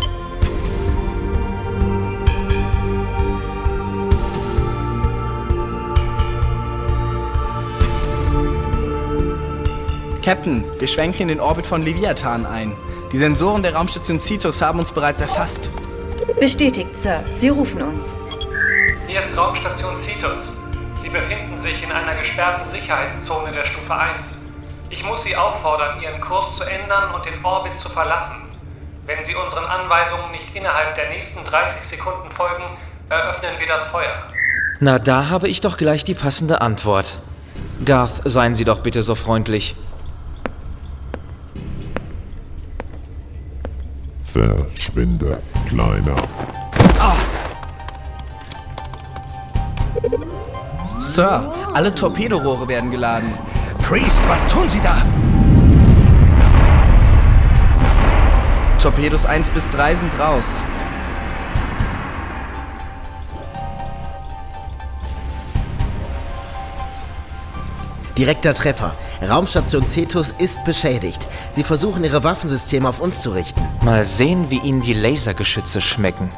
Captain, wir schwenken in den Orbit von Leviathan ein. Die Sensoren der Raumstation Cetus haben uns bereits erfasst. Bestätigt, Sir. Sie rufen uns. Hier ist Raumstation Cetus. Sie befinden sich in einer gesperrten Sicherheitszone der Stufe eins. Ich muss Sie auffordern, Ihren Kurs zu ändern und den Orbit zu verlassen. Wenn Sie unseren Anweisungen nicht innerhalb der nächsten dreißig Sekunden folgen, eröffnen wir das Feuer. Na, da habe ich doch gleich die passende Antwort. Garth, seien Sie doch bitte so freundlich. Verschwinde, Kleiner. Ah. Sir, alle Torpedorohre werden geladen. Priest, was tun Sie da? Torpedos eins bis drei sind raus. Direkter Treffer. Raumstation Cetus ist beschädigt. Sie versuchen, ihre Waffensysteme auf uns zu richten. Mal sehen, wie Ihnen die Lasergeschütze schmecken.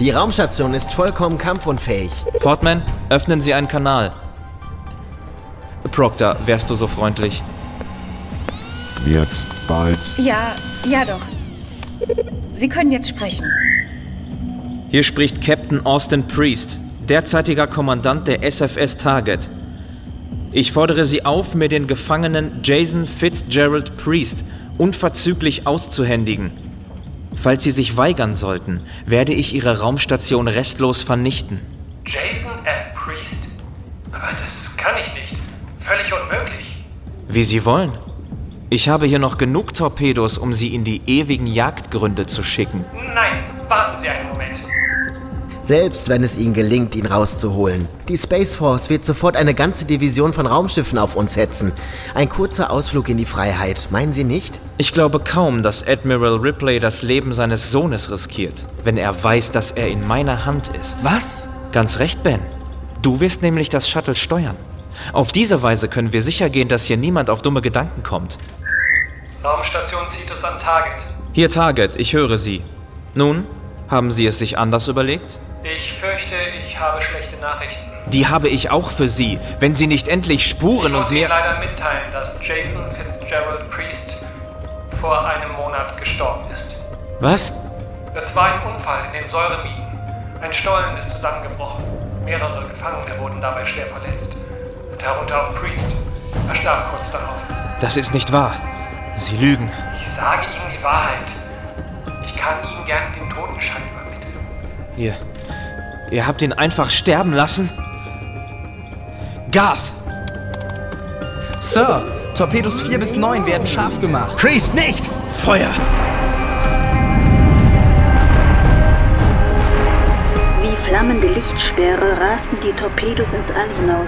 Die Raumstation ist vollkommen kampfunfähig. Portman, öffnen Sie einen Kanal. Proctor, wärst du so freundlich? Jetzt bald. Ja, ja doch. Sie können jetzt sprechen. Hier spricht Captain Austin Priest, derzeitiger Kommandant der S F S Target. Ich fordere Sie auf, mir den Gefangenen Jason Fitzgerald Priest unverzüglich auszuhändigen. Falls Sie sich weigern sollten, werde ich Ihre Raumstation restlos vernichten. Jason F. Priest? Aber das kann ich nicht. Völlig unmöglich. Wie Sie wollen. Ich habe hier noch genug Torpedos, um Sie in die ewigen Jagdgründe zu schicken. Nein, warten Sie einen Moment. Selbst wenn es ihnen gelingt, ihn rauszuholen. Die Space Force wird sofort eine ganze Division von Raumschiffen auf uns hetzen. Ein kurzer Ausflug in die Freiheit, meinen Sie nicht? Ich glaube kaum, dass Admiral Ripley das Leben seines Sohnes riskiert, wenn er weiß, dass er in meiner Hand ist. Was? Ganz recht, Ben. Du wirst nämlich das Shuttle steuern. Auf diese Weise können wir sicher gehen, dass hier niemand auf dumme Gedanken kommt. Raumstation Cetus an Target. Hier Target, ich höre Sie. Nun, haben Sie es sich anders überlegt? Ich fürchte, ich habe schlechte Nachrichten. Die habe ich auch für Sie, wenn Sie nicht endlich Spuren und mir... Ich muss Ihnen leider mitteilen, dass Jason Fitzgerald Priest vor einem Monat gestorben ist. Was? Es war ein Unfall in den Säureminen. Ein Stollen ist zusammengebrochen. Mehrere Gefangene wurden dabei schwer verletzt. Und darunter auch Priest. Er starb kurz darauf. Das ist nicht wahr. Sie lügen. Ich sage Ihnen die Wahrheit. Ich kann Ihnen gern den Totenschein übermitteln. Ihr... Ihr habt ihn einfach sterben lassen? Garth! Sir, Torpedos vier bis neun werden scharf gemacht. Priest nicht! Feuer! Wie flammende Lichtsperre rasten die Torpedos ins All hinaus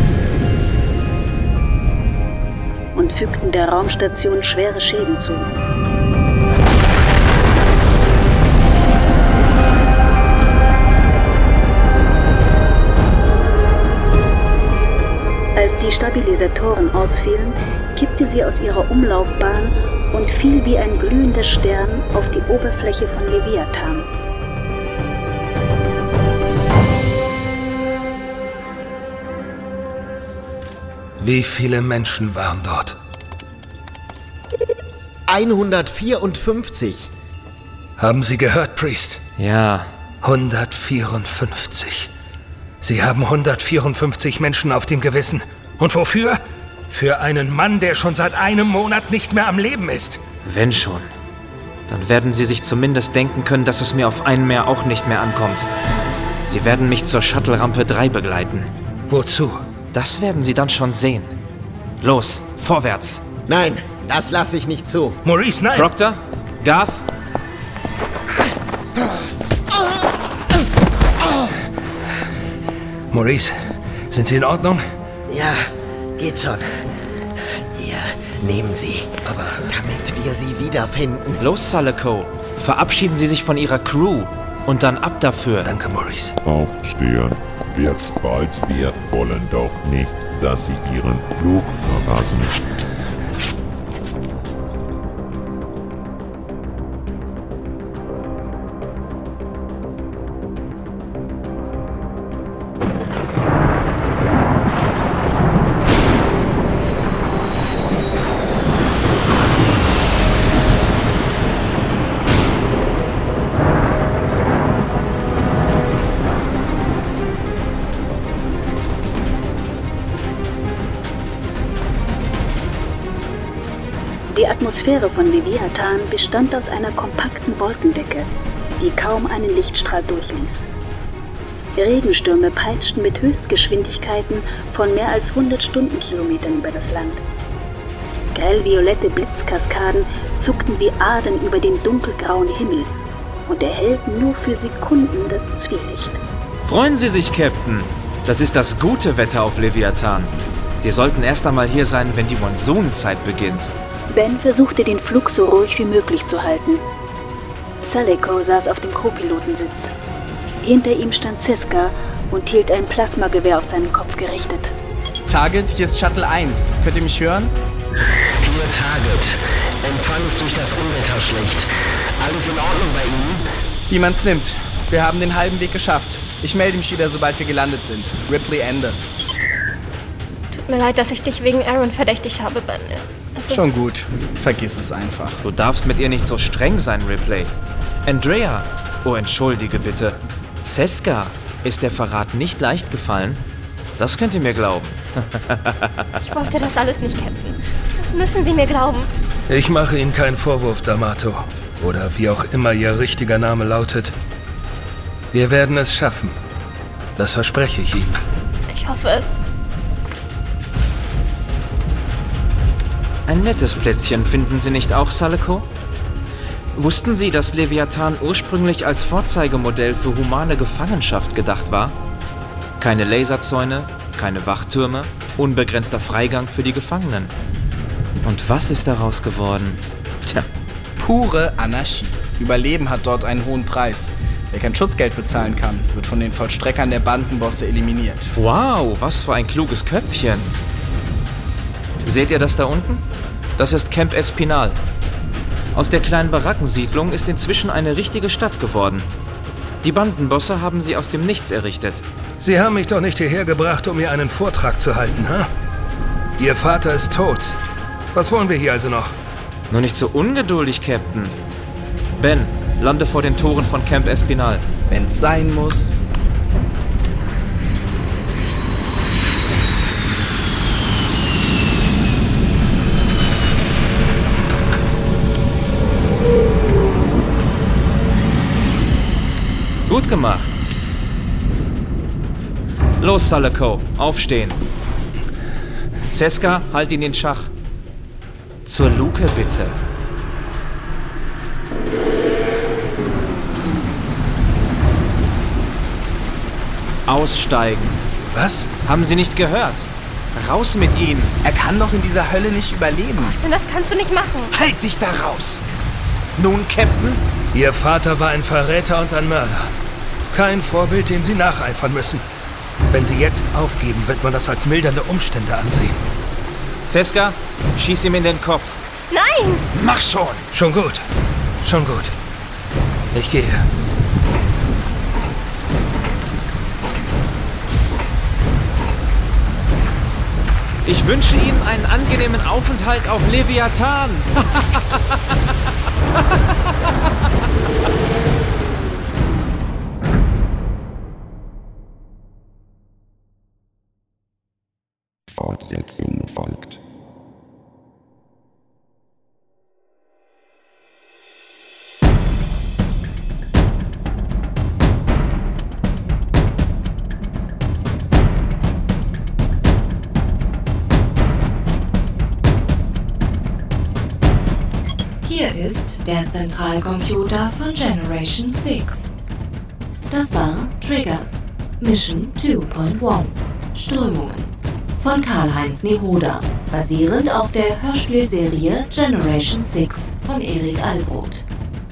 und fügten der Raumstation schwere Schäden zu. Als die Stabilisatoren ausfielen, kippte sie aus ihrer Umlaufbahn und fiel wie ein glühender Stern auf die Oberfläche von Leviathan. Wie viele Menschen waren dort? hundertvierundfünfzig. Haben Sie gehört, Priest? Ja. hundertvierundfünfzig. Sie haben hundertvierundfünfzig Menschen auf dem Gewissen. Und wofür? Für einen Mann, der schon seit einem Monat nicht mehr am Leben ist. Wenn schon. Dann werden Sie sich zumindest denken können, dass es mir auf einen mehr auch nicht mehr ankommt. Sie werden mich zur Shuttle-Rampe drei begleiten. Wozu? Das werden Sie dann schon sehen. Los, vorwärts. Nein, das lasse ich nicht zu. Maurice, nein! Proctor? Garth? Maurice, sind Sie in Ordnung? Ja, geht schon. Hier, nehmen Sie. Aber damit wir Sie wiederfinden. Los, Sulaco. Verabschieden Sie sich von Ihrer Crew. Und dann ab dafür. Danke, Maurice. Aufstehen. Wird's bald. Wir wollen doch nicht, dass Sie Ihren Flug verpassen. Die Atmosphäre von Leviathan bestand aus einer kompakten Wolkendecke, die kaum einen Lichtstrahl durchließ. Regenstürme peitschten mit Höchstgeschwindigkeiten von mehr als hundert Stundenkilometern über das Land. Grellviolette Blitzkaskaden zuckten wie Adern über den dunkelgrauen Himmel und erhellten nur für Sekunden das Zwielicht. Freuen Sie sich, Captain. Das ist das gute Wetter auf Leviathan. Sie sollten erst einmal hier sein, wenn die Monsunzeit beginnt. Ben versuchte, den Flug so ruhig wie möglich zu halten. Sulaco saß auf dem Co-Pilotensitz. Hinter ihm stand Siska und hielt ein Plasmagewehr auf seinen Kopf gerichtet. Target, hier ist Shuttle eins. Könnt ihr mich hören? Hier Target. Empfang ist durch das Unwetter schlecht. Alles in Ordnung bei Ihnen? Wie man's nimmt. Wir haben den halben Weg geschafft. Ich melde mich wieder, sobald wir gelandet sind. Ripley, Ende. Tut mir leid, dass ich dich wegen Aaron verdächtigt habe, Ben. Es, es ist Schon gut. Vergiss es einfach. Du darfst mit ihr nicht so streng sein, Ripley. Andrea, oh entschuldige bitte. Seska, ist der Verrat nicht leicht gefallen? Das könnt ihr mir glauben. Ich wollte das alles nicht, Captain. Das müssen Sie mir glauben. Ich mache Ihnen keinen Vorwurf, D'Amato. Oder wie auch immer Ihr richtiger Name lautet. Wir werden es schaffen. Das verspreche ich Ihnen. Ich hoffe es. Ein nettes Plätzchen, finden Sie nicht auch, Salako? Wussten Sie, dass Leviathan ursprünglich als Vorzeigemodell für humane Gefangenschaft gedacht war? Keine Laserzäune, keine Wachtürme, unbegrenzter Freigang für die Gefangenen. Und was ist daraus geworden? Tja. Pure Anarchie. Überleben hat dort einen hohen Preis. Wer kein Schutzgeld bezahlen kann, wird von den Vollstreckern der Bandenbosse eliminiert. Wow, was für ein kluges Köpfchen. Seht ihr das da unten? Das ist Camp Espinal. Aus der kleinen Barackensiedlung ist inzwischen eine richtige Stadt geworden. Die Bandenbosse haben sie aus dem Nichts errichtet. Sie haben mich doch nicht hierher gebracht, um mir einen Vortrag zu halten, ha? Ihr Vater ist tot. Was wollen wir hier also noch? Nur nicht so ungeduldig, Captain. Ben, lande vor den Toren von Camp Espinal. Wenn's sein muss. Gut gemacht. Los, Salako, aufstehen. Seska, halt ihn in Schach. Zur Luke, bitte. Aussteigen. Was? Haben Sie nicht gehört? Raus mit ihm. Er kann doch in dieser Hölle nicht überleben. Denn das kannst du nicht machen. Halt dich da raus. Nun, Captain? Ihr Vater war ein Verräter und ein Mörder. Kein Vorbild, dem Sie nacheifern müssen. Wenn Sie jetzt aufgeben, wird man das als mildernde Umstände ansehen. Seska, schieß ihm in den Kopf. Nein! Mach schon! Schon gut. Schon gut. Ich gehe. Ich wünsche Ihnen einen angenehmen Aufenthalt auf Leviathan. Fortsetzung folgt. Hier ist der Zentralcomputer von Generation sechs. Das war Triggers, Mission zwei Punkt eins, Strömungen. Von Karl-Heinz Nehoda, basierend auf der Hörspielserie Generation sechs von Erik Albroth.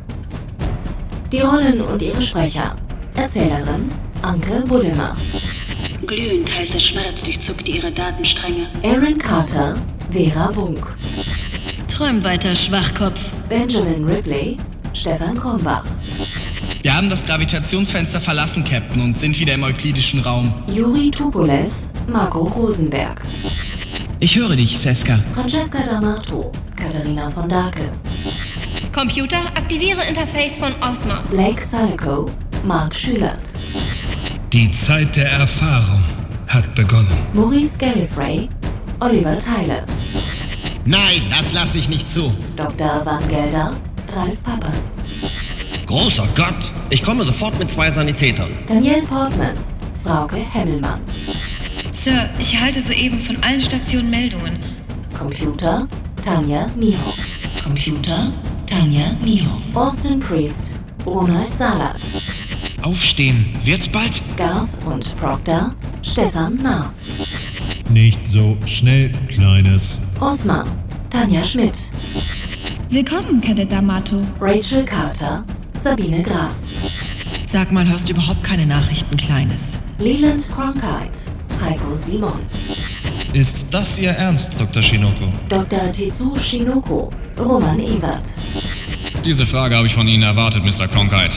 Die Rollen und ihre Sprecher. Erzählerin Anke Bullimer. Glühend heißer Schmerz durchzuckte ihre Datenstränge. Aaron Carter, Vera Bunk. Träum weiter, Schwachkopf. Benjamin Ripley, Stefan Krombach. Wir haben das Gravitationsfenster verlassen, Captain, und sind wieder im euklidischen Raum. Juri Tupolev, Marco Rosenberg. Ich höre dich, Seska. Francesca D'Amato, Katharina von Dake. Computer, aktiviere Interface von Osma. Blake Salako, Mark Schülert. Die Zeit der Erfahrung hat begonnen. Maurice Gallifrey, Oliver Tyler. Nein, das lasse ich nicht zu. Doktor Van Gelder, Ralf Pappas. Großer Gott, ich komme sofort mit zwei Sanitätern. Danielle Portman, Frauke Hemmelmann. Sir, ich erhalte soeben von allen Stationen Meldungen. Computer, Tanja Niehoff. Computer, Tanja Niehoff. Austin Priest, Ronald Salat. Aufstehen, wird's bald? Garth und Proctor, Stefan Naas. Nicht so schnell, Kleines. Osma, Tanja Schmidt. Willkommen, Kadett D'Amato. Rachel Carter, Sabine Graf. Sag mal, hörst du überhaupt keine Nachrichten, Kleines? Leland Cronkite, Heiko Simon. Ist das Ihr Ernst, Doktor Shinoko? Doktor Tetsu Shinoko, Roman Ewert. Diese Frage habe ich von Ihnen erwartet, Mister Cronkite.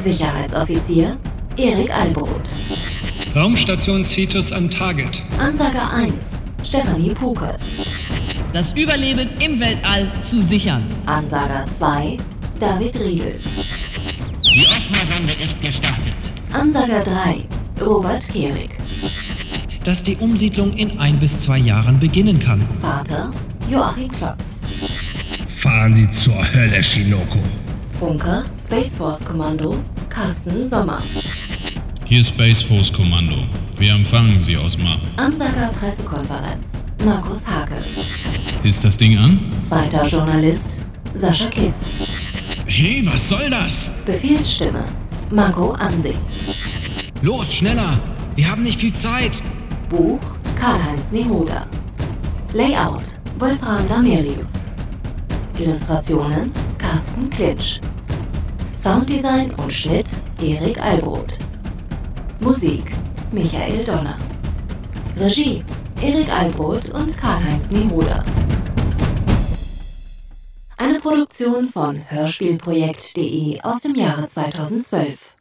Sicherheitsoffizier Erik Albrot. Raumstation Cetus an Target. Ansager eins Stefanie Puke. Das Überleben im Weltall zu sichern. Ansager zwei David Riedel. Die Osma-Sonde ist gestartet. Ansager drei Robert Kehrig. Dass die Umsiedlung in ein bis zwei Jahren beginnen kann. Vater Joachim Klotz. Fahren Sie zur Hölle, Shinoko. Funker Space Force Kommando Carsten Sommer. Hier Space Force Kommando. Wir empfangen Sie, Osma. Ansager Pressekonferenz Markus Hakel. Ist das Ding an? Zweiter Journalist Sascha Kiss. Hey, was soll das? Befehlsstimme Marco Ansing. Los, schneller! Wir haben nicht viel Zeit! Buch Karl-Heinz Nemoda. Layout Wolfram Lamerius. Illustrationen Carsten Klitsch. Sounddesign und Schnitt Erik Albrot. Musik Michael Donner. Regie Erik Albrot und Karl-Heinz Nemoda. Eine Produktion von hörspielprojekt punkt de aus dem Jahre zweitausendzwölf.